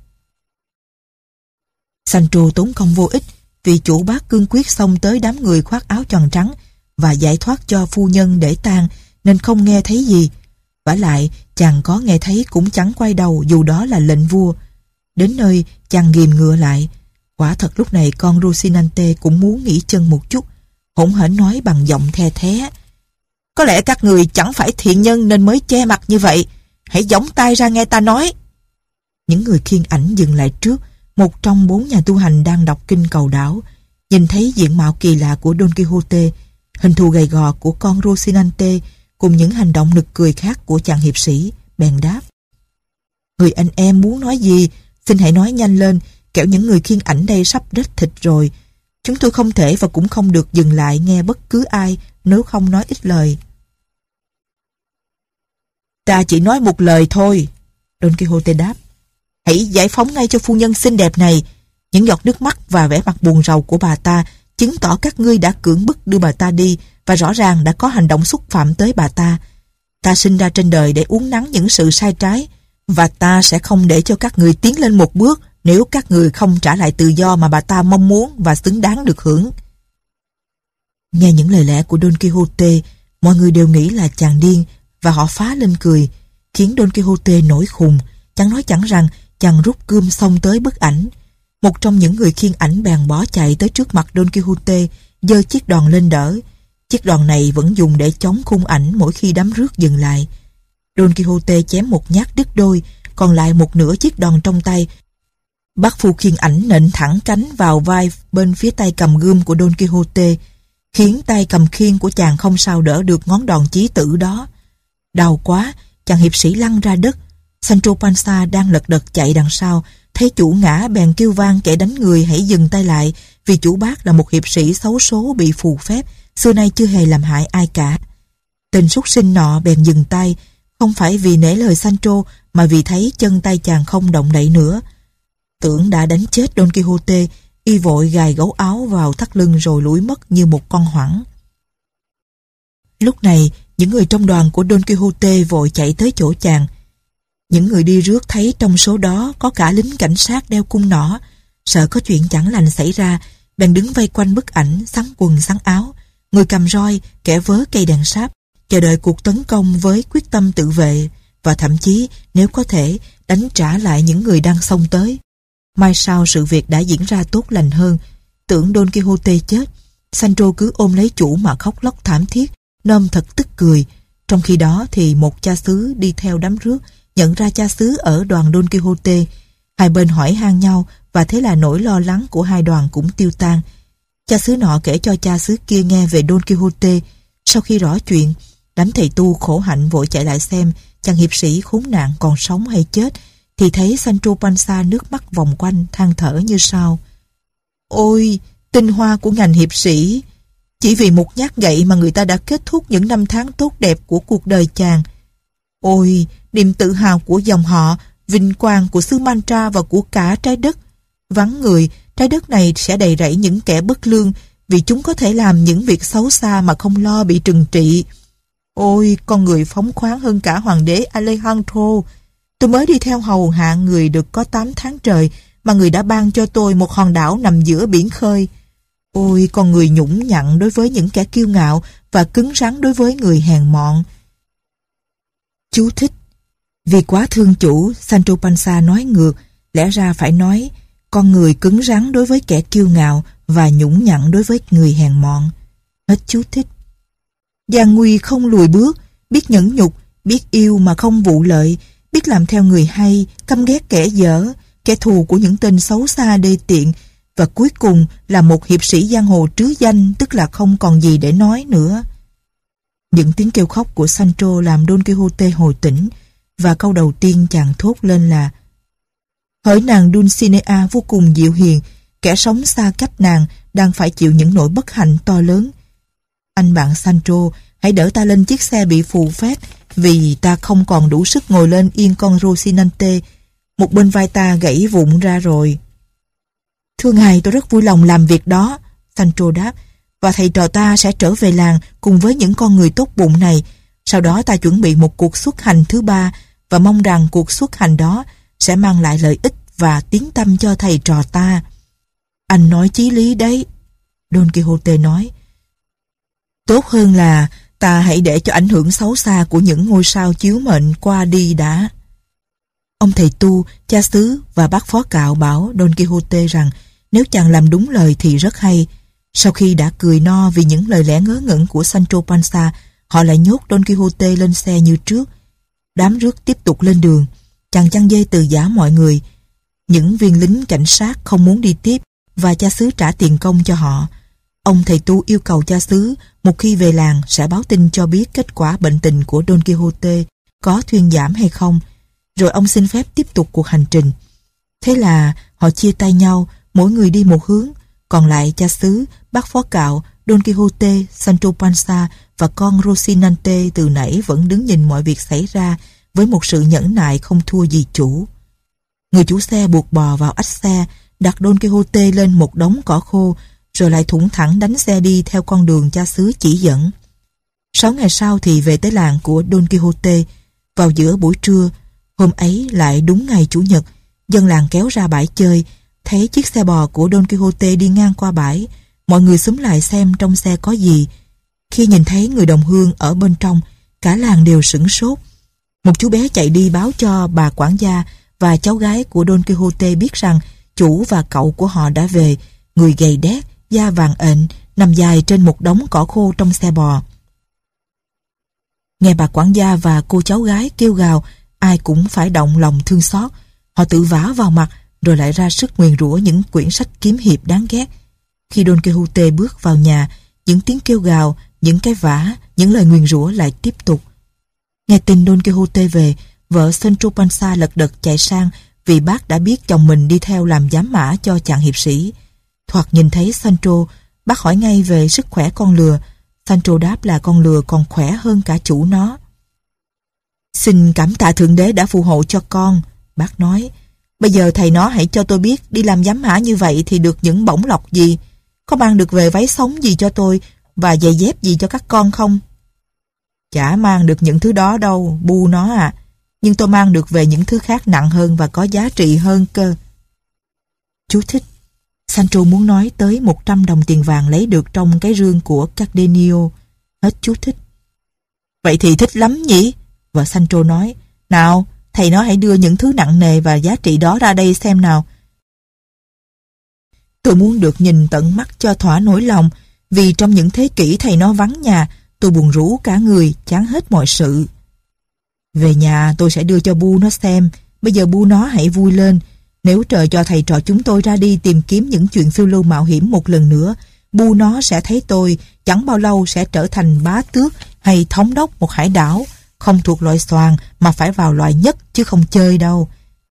Speaker 1: Sancho tốn công vô ích vì chủ bác cương quyết xông tới đám người khoác áo choàng trắng và giải thoát cho phu nhân để tang, nên không nghe thấy gì. Vả lại, chàng có nghe thấy cũng chẳng quay đầu dù đó là lệnh vua. Đến nơi, chàng ghìm ngựa lại. Quả thật lúc này con Rocinante cũng muốn nghỉ chân một chút, hỗn hển nói bằng giọng the thé: "Có lẽ các người chẳng phải thiện nhân nên mới che mặt như vậy. Hãy gióng tai ra nghe ta nói." Những người khiêng ảnh dừng lại trước một trong bốn nhà tu hành đang đọc kinh cầu đảo. Nhìn thấy diện mạo kỳ lạ của Don Quixote, hình thù gầy gò của con Rocinante cùng những hành động nực cười khác của chàng hiệp sĩ, bèn đáp: "Người anh em muốn nói gì? Xin hãy nói nhanh lên, kẻo những người khiêng ảnh đây sắp đết thịt rồi. Chúng tôi không thể và cũng không được dừng lại nghe bất cứ ai nếu không nói ít lời." "Ta chỉ nói một lời thôi," Don Quixote đáp. "Hãy giải phóng ngay cho phu nhân xinh đẹp này. Những giọt nước mắt và vẻ mặt buồn rầu của bà ta chứng tỏ các ngươi đã cưỡng bức đưa bà ta đi và rõ ràng đã có hành động xúc phạm tới bà ta. Ta sinh ra trên đời để uốn nắn những sự sai trái, và ta sẽ không để cho các người tiến lên một bước nếu các người không trả lại tự do mà bà ta mong muốn và xứng đáng được hưởng." Nghe những lời lẽ của Don Quixote, mọi người đều nghĩ là chàng điên và họ phá lên cười, khiến Don Quixote nổi khùng. Chẳng nói chẳng rằng chàng rút cươm xông tới bức ảnh. Một trong những người khiêng ảnh bèn bỏ chạy tới trước mặt Don Quixote, giơ chiếc đòn lên đỡ. Chiếc đòn này vẫn dùng để chống khung ảnh mỗi khi đám rước dừng lại. Don Quixote chém một nhát đứt đôi, còn lại một nửa chiếc đòn trong tay. Bác phu khiêng ảnh nện thẳng cánh vào vai bên phía tay cầm gươm của Don Quixote, khiến tay cầm khiên của chàng không sao đỡ được ngón đòn chí tử đó. Đau quá, chàng hiệp sĩ lăn ra đất. Sancho Panza đang lật đật chạy đằng sau, thấy chủ ngã bèn kêu vang kẻ đánh người hãy dừng tay lại, vì chủ bác là một hiệp sĩ xấu số bị phù phép, xưa nay chưa hề làm hại ai cả. Tên súc sinh nọ bèn dừng tay, không phải vì nể lời Sancho, mà vì thấy chân tay chàng không động đậy nữa. Tưởng đã đánh chết Don Quixote, y vội gài gấu áo vào thắt lưng rồi lủi mất như một con hoảng. Lúc này, những người trong đoàn của Don Quixote vội chạy tới chỗ chàng. Những người đi rước thấy trong số đó có cả lính cảnh sát đeo cung nỏ, sợ có chuyện chẳng lành xảy ra, bèn đứng vây quanh bức ảnh, xắn quần xắn áo, người cầm roi, kẻ vớ cây đèn sáp, chờ đợi cuộc tấn công với quyết tâm tự vệ, và thậm chí nếu có thể đánh trả lại những người đang xông tới. Mai sau sự việc đã diễn ra tốt lành hơn. Tưởng Don Quixote chết, Sancho cứ ôm lấy chủ mà khóc lóc thảm thiết, Nôm thật tức cười. Trong khi đó thì một cha xứ đi theo đám rước nhận ra cha xứ ở đoàn Don Quixote. Hai bên hỏi han nhau, và thế là nỗi lo lắng của hai đoàn cũng tiêu tan. Cha xứ nọ kể cho cha xứ kia nghe về Don Quixote. Sau khi rõ chuyện, đám thầy tu khổ hạnh vội chạy lại xem chàng hiệp sĩ khốn nạn còn sống hay chết, thì thấy Sancho Panza nước mắt vòng quanh than thở như sau: Ôi, tinh hoa của ngành hiệp sĩ! Chỉ vì một nhát gậy mà người ta đã kết thúc những năm tháng tốt đẹp của cuộc đời chàng. Ôi, niềm tự hào của dòng họ, vinh quang của xứ Mantra và của cả trái đất. Vắng người, trái đất này sẽ đầy rẫy những kẻ bất lương, vì chúng có thể làm những việc xấu xa mà không lo bị trừng trị. Ôi, con người phóng khoáng hơn cả hoàng đế Alejandro. Tôi mới đi theo hầu hạ người được có tám tháng trời, mà người đã ban cho tôi một hòn đảo nằm giữa biển khơi. Ôi, con người nhũng nhặn đối với những kẻ kiêu ngạo và cứng rắn đối với người hèn mọn. Chú thích: vì quá thương chủ, Sancho Panza nói ngược, lẽ ra phải nói con người cứng rắn đối với kẻ kiêu ngạo và nhũng nhặn đối với người hèn mọn. Hết chú thích. Gian nguy không lùi bước, biết nhẫn nhục, biết yêu mà không vụ lợi, biết làm theo người hay, căm ghét kẻ dở, kẻ thù của những tên xấu xa đê tiện, và cuối cùng là một hiệp sĩ giang hồ trứ danh, tức là không còn gì để nói nữa. Những tiếng kêu khóc của Sancho làm Don Quixote hồi tỉnh, và câu đầu tiên chàng thốt lên là: hỡi nàng Dulcinea vô cùng dịu hiền, kẻ sống xa cách nàng đang phải chịu những nỗi bất hạnh to lớn. Anh bạn Sancho, hãy đỡ ta lên chiếc xe bị phù phép, vì ta không còn đủ sức ngồi lên yên con Rocinante. Một bên vai ta gãy vụn ra rồi. Thưa ngài, tôi rất vui lòng làm việc đó, Sancho đáp, và thầy trò ta sẽ trở về làng cùng với những con người tốt bụng này. Sau đó ta chuẩn bị một cuộc xuất hành thứ ba, và mong rằng cuộc xuất hành đó sẽ mang lại lợi ích và tiếng tăm cho thầy trò ta. Anh nói chí lý đấy, Don Quixote nói. Tốt hơn là ta hãy để cho ảnh hưởng xấu xa của những ngôi sao chiếu mệnh qua đi đã. Ông thầy tu, cha xứ và bác phó cạo bảo Don Quixote rằng nếu chàng làm đúng lời thì rất hay. Sau khi đã cười no vì những lời lẽ ngớ ngẩn của Sancho Panza, họ lại nhốt Don Quixote lên xe như trước. Đám rước tiếp tục lên đường. Chàng chăn dây từ giã mọi người. Những viên lính cảnh sát không muốn đi tiếp, và cha xứ trả tiền công cho họ. Ông thầy tu yêu cầu cha xứ một khi về làng sẽ báo tin cho biết kết quả bệnh tình của Don Quixote có thuyên giảm hay không, rồi ông xin phép tiếp tục cuộc hành trình. Thế là họ chia tay nhau, mỗi người đi một hướng, còn lại cha xứ, bác phó cạo, Don Quixote, Sancho Panza và con Rocinante từ nãy vẫn đứng nhìn mọi việc xảy ra với một sự nhẫn nại không thua gì chủ. Người chủ xe buộc bò vào ách xe, đặt Don Quixote lên một đống cỏ khô, rồi lại thủng thẳng đánh xe đi theo con đường cha xứ chỉ dẫn. Sáu ngày sau thì về tới làng của Don Quixote. Vào giữa buổi trưa, hôm ấy lại đúng ngày Chủ nhật, dân làng kéo ra bãi chơi, thấy chiếc xe bò của Don Quixote đi ngang qua bãi. Mọi người xúm lại xem trong xe có gì. Khi nhìn thấy người đồng hương ở bên trong, cả làng đều sửng sốt. Một chú bé chạy đi báo cho bà quản gia và cháu gái của Don Quixote biết rằng chủ và cậu của họ đã về, người gầy đét, da vàng ện, nằm dài trên một đống cỏ khô trong xe bò. Nghe bà quản gia và cô cháu gái kêu gào, ai cũng phải động lòng thương xót. Họ tự vả vào mặt rồi lại ra sức nguyền rủa những quyển sách kiếm hiệp đáng ghét. Khi Don Quixote bước vào nhà, những tiếng kêu gào, những cái vả, những lời nguyền rủa lại tiếp tục. Nghe tin Don Quixote về, vợ Sancho Panza lật đật chạy sang vì bác đã biết chồng mình đi theo làm giám mã cho chàng hiệp sĩ. Thoạt nhìn thấy Sancho, bác hỏi ngay về sức khỏe con lừa. Sancho đáp là con lừa còn khỏe hơn cả chủ nó. Xin cảm tạ Thượng Đế đã phù hộ cho con, bác nói. Bây giờ thầy nó hãy cho tôi biết đi làm giám mã như vậy thì được những bổng lộc gì, có mang được về váy sống gì cho tôi và giày dép gì cho các con không? Chả mang được những thứ đó đâu, bu nó à. Nhưng tôi mang được về những thứ khác nặng hơn và có giá trị hơn cơ. Chú thích. Sancho muốn nói tới một trăm đồng tiền vàng lấy được trong cái rương của Cardenio. Hết chú thích. Vậy thì thích lắm nhỉ? Vợ Sancho nói. Nào, thầy nó hãy đưa những thứ nặng nề và giá trị đó ra đây xem nào. Tôi muốn được nhìn tận mắt cho thỏa nỗi lòng, vì trong những thế kỷ thầy nó vắng nhà, tôi buồn rũ cả người, chán hết mọi sự. Về nhà tôi sẽ đưa cho bu nó xem. Bây giờ bu nó hãy vui lên. Nếu trời cho thầy trò chúng tôi ra đi tìm kiếm những chuyện phiêu lưu mạo hiểm một lần nữa, bu nó sẽ thấy tôi chẳng bao lâu sẽ trở thành bá tước hay thống đốc một hải đảo, không thuộc loại xoàn mà phải vào loại nhất chứ không chơi đâu.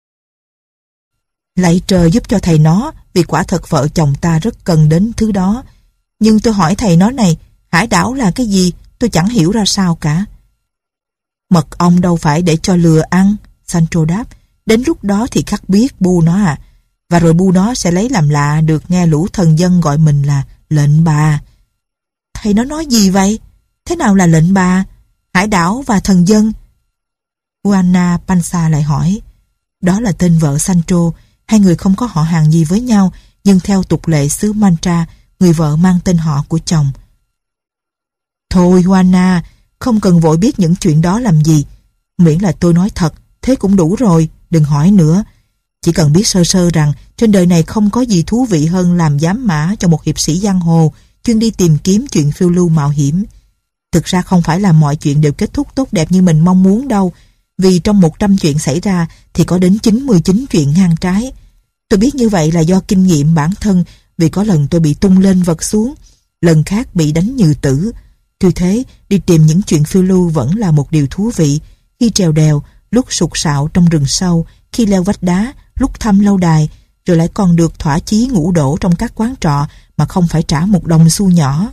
Speaker 1: Lạy trời giúp cho thầy nó, vì quả thật vợ chồng ta rất cần đến thứ đó. Nhưng tôi hỏi thầy nó này, hải đảo là cái gì? Tôi chẳng hiểu ra sao cả. Mật ong đâu phải để cho lừa ăn, Sancho đáp. Đến lúc đó thì khắc biết bu nó à. Và rồi bu nó sẽ lấy làm lạ được nghe lũ thần dân gọi mình là lệnh bà. Thầy nó nói gì vậy? Thế nào là lệnh bà? Hải đảo và thần dân? Juana Panza lại hỏi. Đó là tên vợ Sancho. Hai người không có họ hàng gì với nhau, nhưng theo tục lệ xứ Mantra, người vợ mang tên họ của chồng. Thôi Juana, không cần vội biết những chuyện đó làm gì. Miễn là tôi nói thật, thế cũng đủ rồi, đừng hỏi nữa. Chỉ cần biết sơ sơ rằng trên đời này không có gì thú vị hơn làm giám mã cho một hiệp sĩ giang hồ chuyên đi tìm kiếm chuyện phiêu lưu mạo hiểm. Thực ra không phải là mọi chuyện đều kết thúc tốt đẹp như mình mong muốn đâu, vì trong một trăm chuyện xảy ra thì có đến chín mươi chín chuyện ngang trái. Tôi biết như vậy là do kinh nghiệm bản thân, vì có lần tôi bị tung lên vật xuống, lần khác bị đánh nhừ tử. Tuy thế, đi tìm những chuyện phiêu lưu vẫn là một điều thú vị. Khi trèo đèo, lúc sụt sạo trong rừng sâu, khi leo vách đá, lúc thăm lâu đài, rồi lại còn được thỏa chí ngủ đổ trong các quán trọ mà không phải trả một đồng xu nhỏ.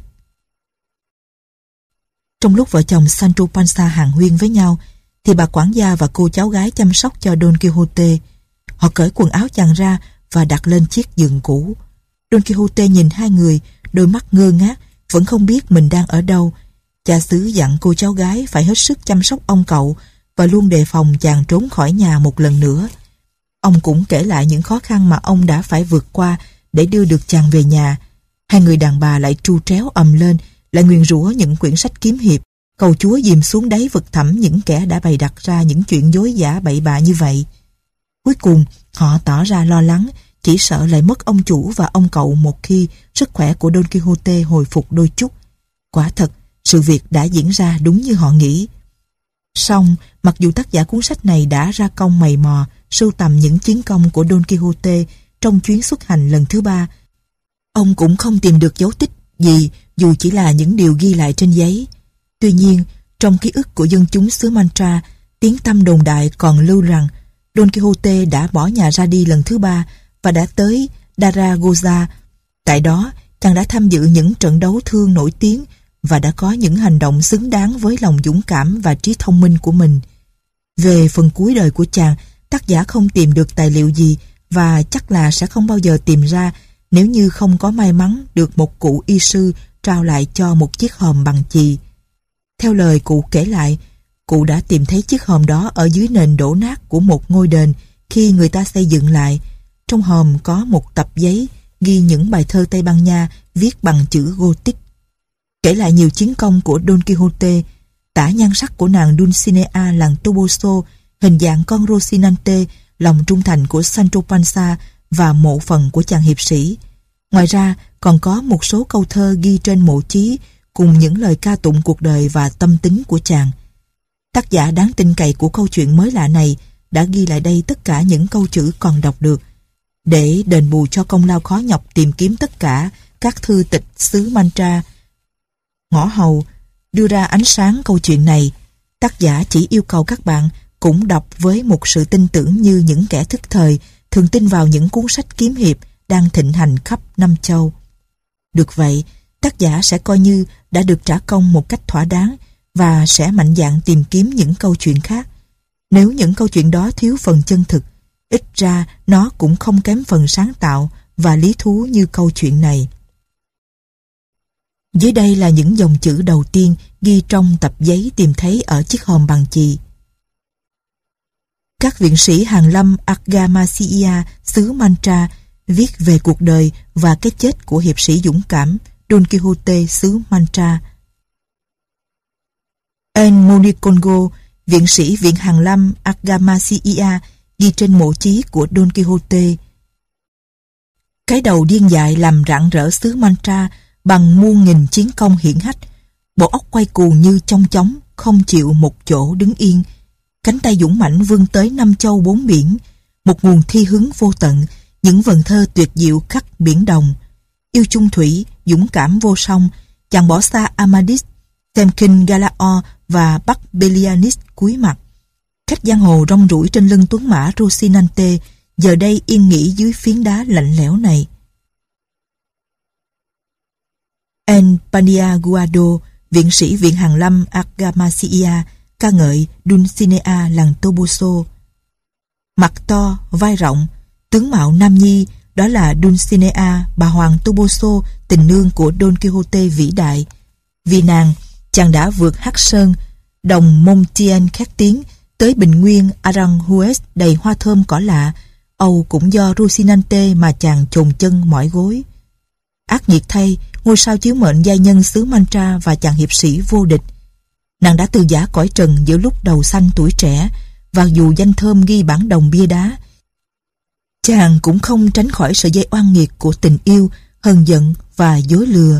Speaker 1: Trong lúc vợ chồng Sancho Panza hàn huyên với nhau, thì bà quản gia và cô cháu gái chăm sóc cho Don Quixote. Họ cởi quần áo chàng ra và đặt lên chiếc giường cũ. Don Quixote nhìn hai người, đôi mắt ngơ ngác, vẫn không biết mình đang ở đâu. Cha xứ dặn cô cháu gái phải hết sức chăm sóc ông cậu và luôn đề phòng chàng trốn khỏi nhà một lần nữa. Ông cũng kể lại những khó khăn mà ông đã phải vượt qua để đưa được chàng về nhà. Hai người đàn bà lại tru tréo ầm lên, lại nguyền rủa những quyển sách kiếm hiệp, cầu Chúa dìm xuống đáy vực thẳm những kẻ đã bày đặt ra những chuyện dối giả bậy bạ như vậy. Cuối cùng, họ tỏ ra lo lắng, chỉ sợ lại mất ông chủ và ông cậu một khi sức khỏe của Don Quixote hồi phục đôi chút. Quả thật, sự việc đã diễn ra đúng như họ nghĩ. Song, mặc dù tác giả cuốn sách này đã ra công mày mò sưu tầm những chiến công của Don Quixote trong chuyến xuất hành lần thứ ba, ông cũng không tìm được dấu tích gì dù chỉ là những điều ghi lại trên giấy. Tuy nhiên, trong ký ức của dân chúng xứ Mantra, tiếng tăm đồn đại còn lưu rằng Don Quixote đã bỏ nhà ra đi lần thứ ba và đã tới Zaragoza. Tại đó, chàng đã tham dự những trận đấu thương nổi tiếng và đã có những hành động xứng đáng với lòng dũng cảm và trí thông minh của mình. Về phần cuối đời của chàng, tác giả không tìm được tài liệu gì và chắc là sẽ không bao giờ tìm ra nếu như không có may mắn được một cụ y sư trao lại cho một chiếc hòm bằng chì. Theo lời cụ kể lại, cụ đã tìm thấy chiếc hòm đó ở dưới nền đổ nát của một ngôi đền khi người ta xây dựng lại. Trong hòm có một tập giấy ghi những bài thơ Tây Ban Nha viết bằng chữ Gothic. Kể lại nhiều chiến công của Don Quixote, tả nhan sắc của nàng Dulcinea làng Toboso, hình dạng con Rocinante, lòng trung thành của Sancho Panza và mộ phần của chàng hiệp sĩ. Ngoài ra, còn có một số câu thơ ghi trên mộ chí cùng những lời ca tụng cuộc đời và tâm tính của chàng. Tác giả đáng tin cậy của câu chuyện mới lạ này đã ghi lại đây tất cả những câu chữ còn đọc được. Để đền bù cho công lao khó nhọc tìm kiếm tất cả các thư tịch xứ Mantra, Ngõ Hầu đưa ra ánh sáng câu chuyện này, tác giả chỉ yêu cầu các bạn cũng đọc với một sự tin tưởng như những kẻ thức thời thường tin vào những cuốn sách kiếm hiệp đang thịnh hành khắp năm châu. Được vậy, tác giả sẽ coi như đã được trả công một cách thỏa đáng và sẽ mạnh dạn tìm kiếm những câu chuyện khác. Nếu những câu chuyện đó thiếu phần chân thực, ít ra nó cũng không kém phần sáng tạo và lý thú như câu chuyện này. Dưới đây là những dòng chữ đầu tiên ghi trong tập giấy tìm thấy ở chiếc hòm bằng chì. Các viện sĩ hàn lâm Argamasilla xứ Mantra viết về cuộc đời và cái chết của hiệp sĩ dũng cảm Don Quixote xứ Mantra. En Monicongo, viện sĩ viện hàn lâm Argamasilla ghi trên mộ chí của Don Quixote: cái đầu điên dại làm rạng rỡ xứ Mantra bằng muôn nghìn chiến công hiển hách, bộ óc quay cuồng như chong chóng, không chịu một chỗ đứng yên, cánh tay dũng mãnh vươn tới năm châu bốn biển, một nguồn thi hứng vô tận, những vần thơ tuyệt diệu khắc biển đồng, yêu chung thủy, dũng cảm vô song, chàng bỏ xa Amadis, xem khinh Galaor và bắt Belianis cúi mặt. Khách giang hồ rong ruổi trên lưng tuấn mã Rocinante giờ đây yên nghỉ dưới phiến đá lạnh lẽo này. En Paniaguado, viện sĩ viện hàn lâm Argamasilla ca ngợi Dulcinea làng Toboso: mặt to, vai rộng, tướng mạo nam nhi, đó là Dulcinea, bà hoàng Toboso, tình nương của Don Quixote vĩ đại. Vì nàng, chàng đã vượt Hắc Sơn, đồng Montien khét tiếng, tới bình nguyên Aranjuez đầy hoa thơm cỏ lạ. Âu cũng do Rocinante mà chàng chồn chân mỏi gối. Ác nghiệt thay, ngôi sao chiếu mệnh giai nhân xứ Mantra và chàng hiệp sĩ vô địch. Nàng đã từ giã cõi trần giữa lúc đầu xanh tuổi trẻ, và dù danh thơm ghi bản đồng bia đá, chàng cũng không tránh khỏi sợi dây oan nghiệt của tình yêu, hờn giận và dối lừa.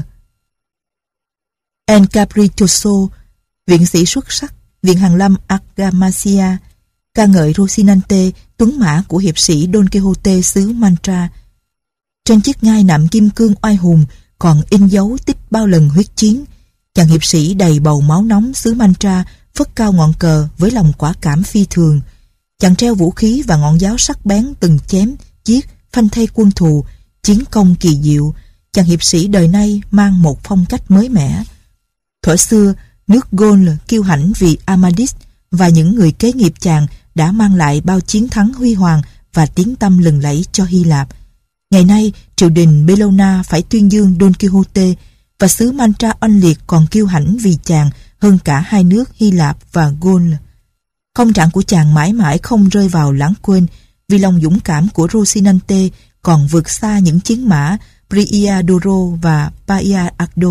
Speaker 1: En Caprichoso, viện sĩ xuất sắc, viện hàn lâm Argamasilla, ca ngợi Rocinante, tuấn mã của hiệp sĩ Don Quixote xứ Mantra. Trên chiếc ngai nạm kim cương oai hùng còn in dấu tích bao lần huyết chiến. Chàng hiệp sĩ đầy bầu máu nóng xứ Mantra phất cao ngọn cờ với lòng quả cảm phi thường. Chàng treo vũ khí và ngọn giáo sắc bén từng chém, giết, phanh thây quân thù, chiến công kỳ diệu. Chàng hiệp sĩ đời nay mang một phong cách mới mẻ. Thuở xưa, nước Gaul kiêu hãnh vì Amadis và những người kế nghiệp chàng đã mang lại bao chiến thắng huy hoàng và tiếng tăm lừng lẫy cho Hy Lạp. Ngày nay, triều đình Bellona phải tuyên dương Don Quixote, và xứ Mantra oanh liệt còn kiêu hãnh vì chàng hơn cả hai nước Hy Lạp và Gaul. Công trạng của chàng mãi mãi không rơi vào lãng quên, vì lòng dũng cảm của Rocinante còn vượt xa những chiến mã Briiadoro và Baiardo.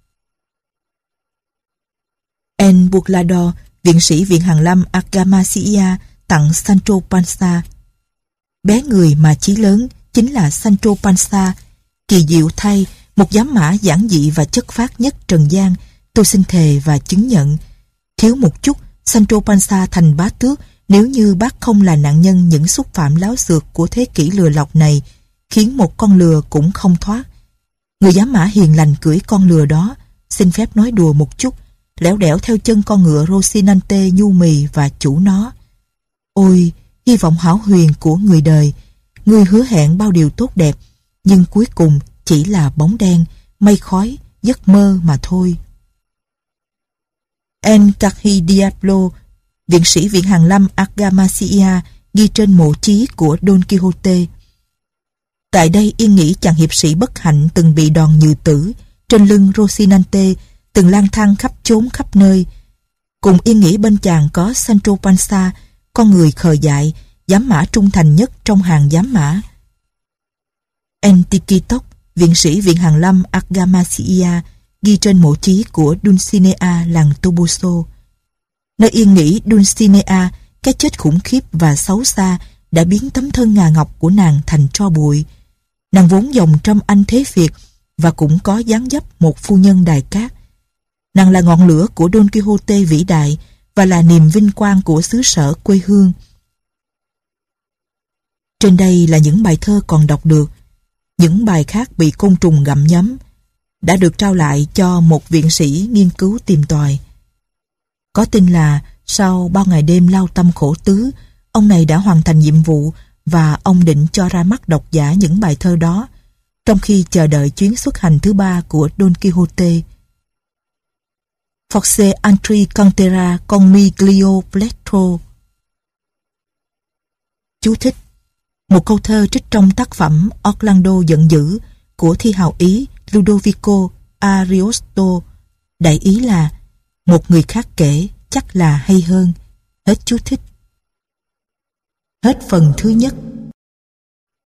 Speaker 1: En Burlado, viện sĩ viện hàn lâm Argamasilla tặng Sancho Panza: bé người mà chí lớn chính là Sancho Panza. Kỳ diệu thay, một giám mã giản dị và chất phác nhất trần gian, tôi xin thề và chứng nhận. Thiếu một chút, Sancho Panza thành bá tước nếu như bác không là nạn nhân những xúc phạm láo xược của thế kỷ lừa lọc này, khiến một con lừa cũng không thoát. Người giám mã hiền lành cưỡi con lừa đó, xin phép nói đùa một chút, lẻo đẻo theo chân con ngựa Rocinante nhu mì và chủ nó. Ôi, hy vọng hão huyền của người đời, người hứa hẹn bao điều tốt đẹp, nhưng cuối cùng chỉ là bóng đen, mây khói, giấc mơ mà thôi. En Caji Diablo, viện sĩ viện hàn lâm Argamasilla ghi trên mộ chí của Don Quixote: tại đây yên nghỉ chàng hiệp sĩ bất hạnh từng bị đòn nhừ tử, trên lưng Rocinante, từng lang thang khắp chốn khắp nơi. Cùng yên nghỉ bên chàng có Sancho Panza, con người khờ dại, giám mã trung thành nhất trong hàng giám mã. En Tikitok, viện sĩ viện hàn lâm Argamasilla ghi trên mộ chí của Dulcinea làng Toboso: nơi yên nghỉ Dulcinea, cái chết khủng khiếp và xấu xa đã biến tấm thân ngà ngọc của nàng thành tro bụi. Nàng vốn dòng trăm anh thế Việt và cũng có dáng dấp một phu nhân đài cát. Nàng là ngọn lửa của Don Quixote vĩ đại và là niềm vinh quang của xứ sở quê hương. Trên đây là những bài thơ còn đọc được. Những bài khác bị côn trùng gặm nhấm, đã được trao lại cho một viện sĩ nghiên cứu tìm tòi. Có tin là sau bao ngày đêm lao tâm khổ tứ, ông này đã hoàn thành nhiệm vụ và ông định cho ra mắt độc giả những bài thơ đó, trong khi chờ đợi chuyến xuất hành thứ ba của Don Quixote. Forse altri canterà con miglio plettro. Chú thích: một câu thơ trích trong tác phẩm Orlando giận dữ của thi hào Ý Ludovico Ariosto. Đại ý là một người khác kể chắc là hay hơn. Hết chú thích. Hết phần thứ nhất.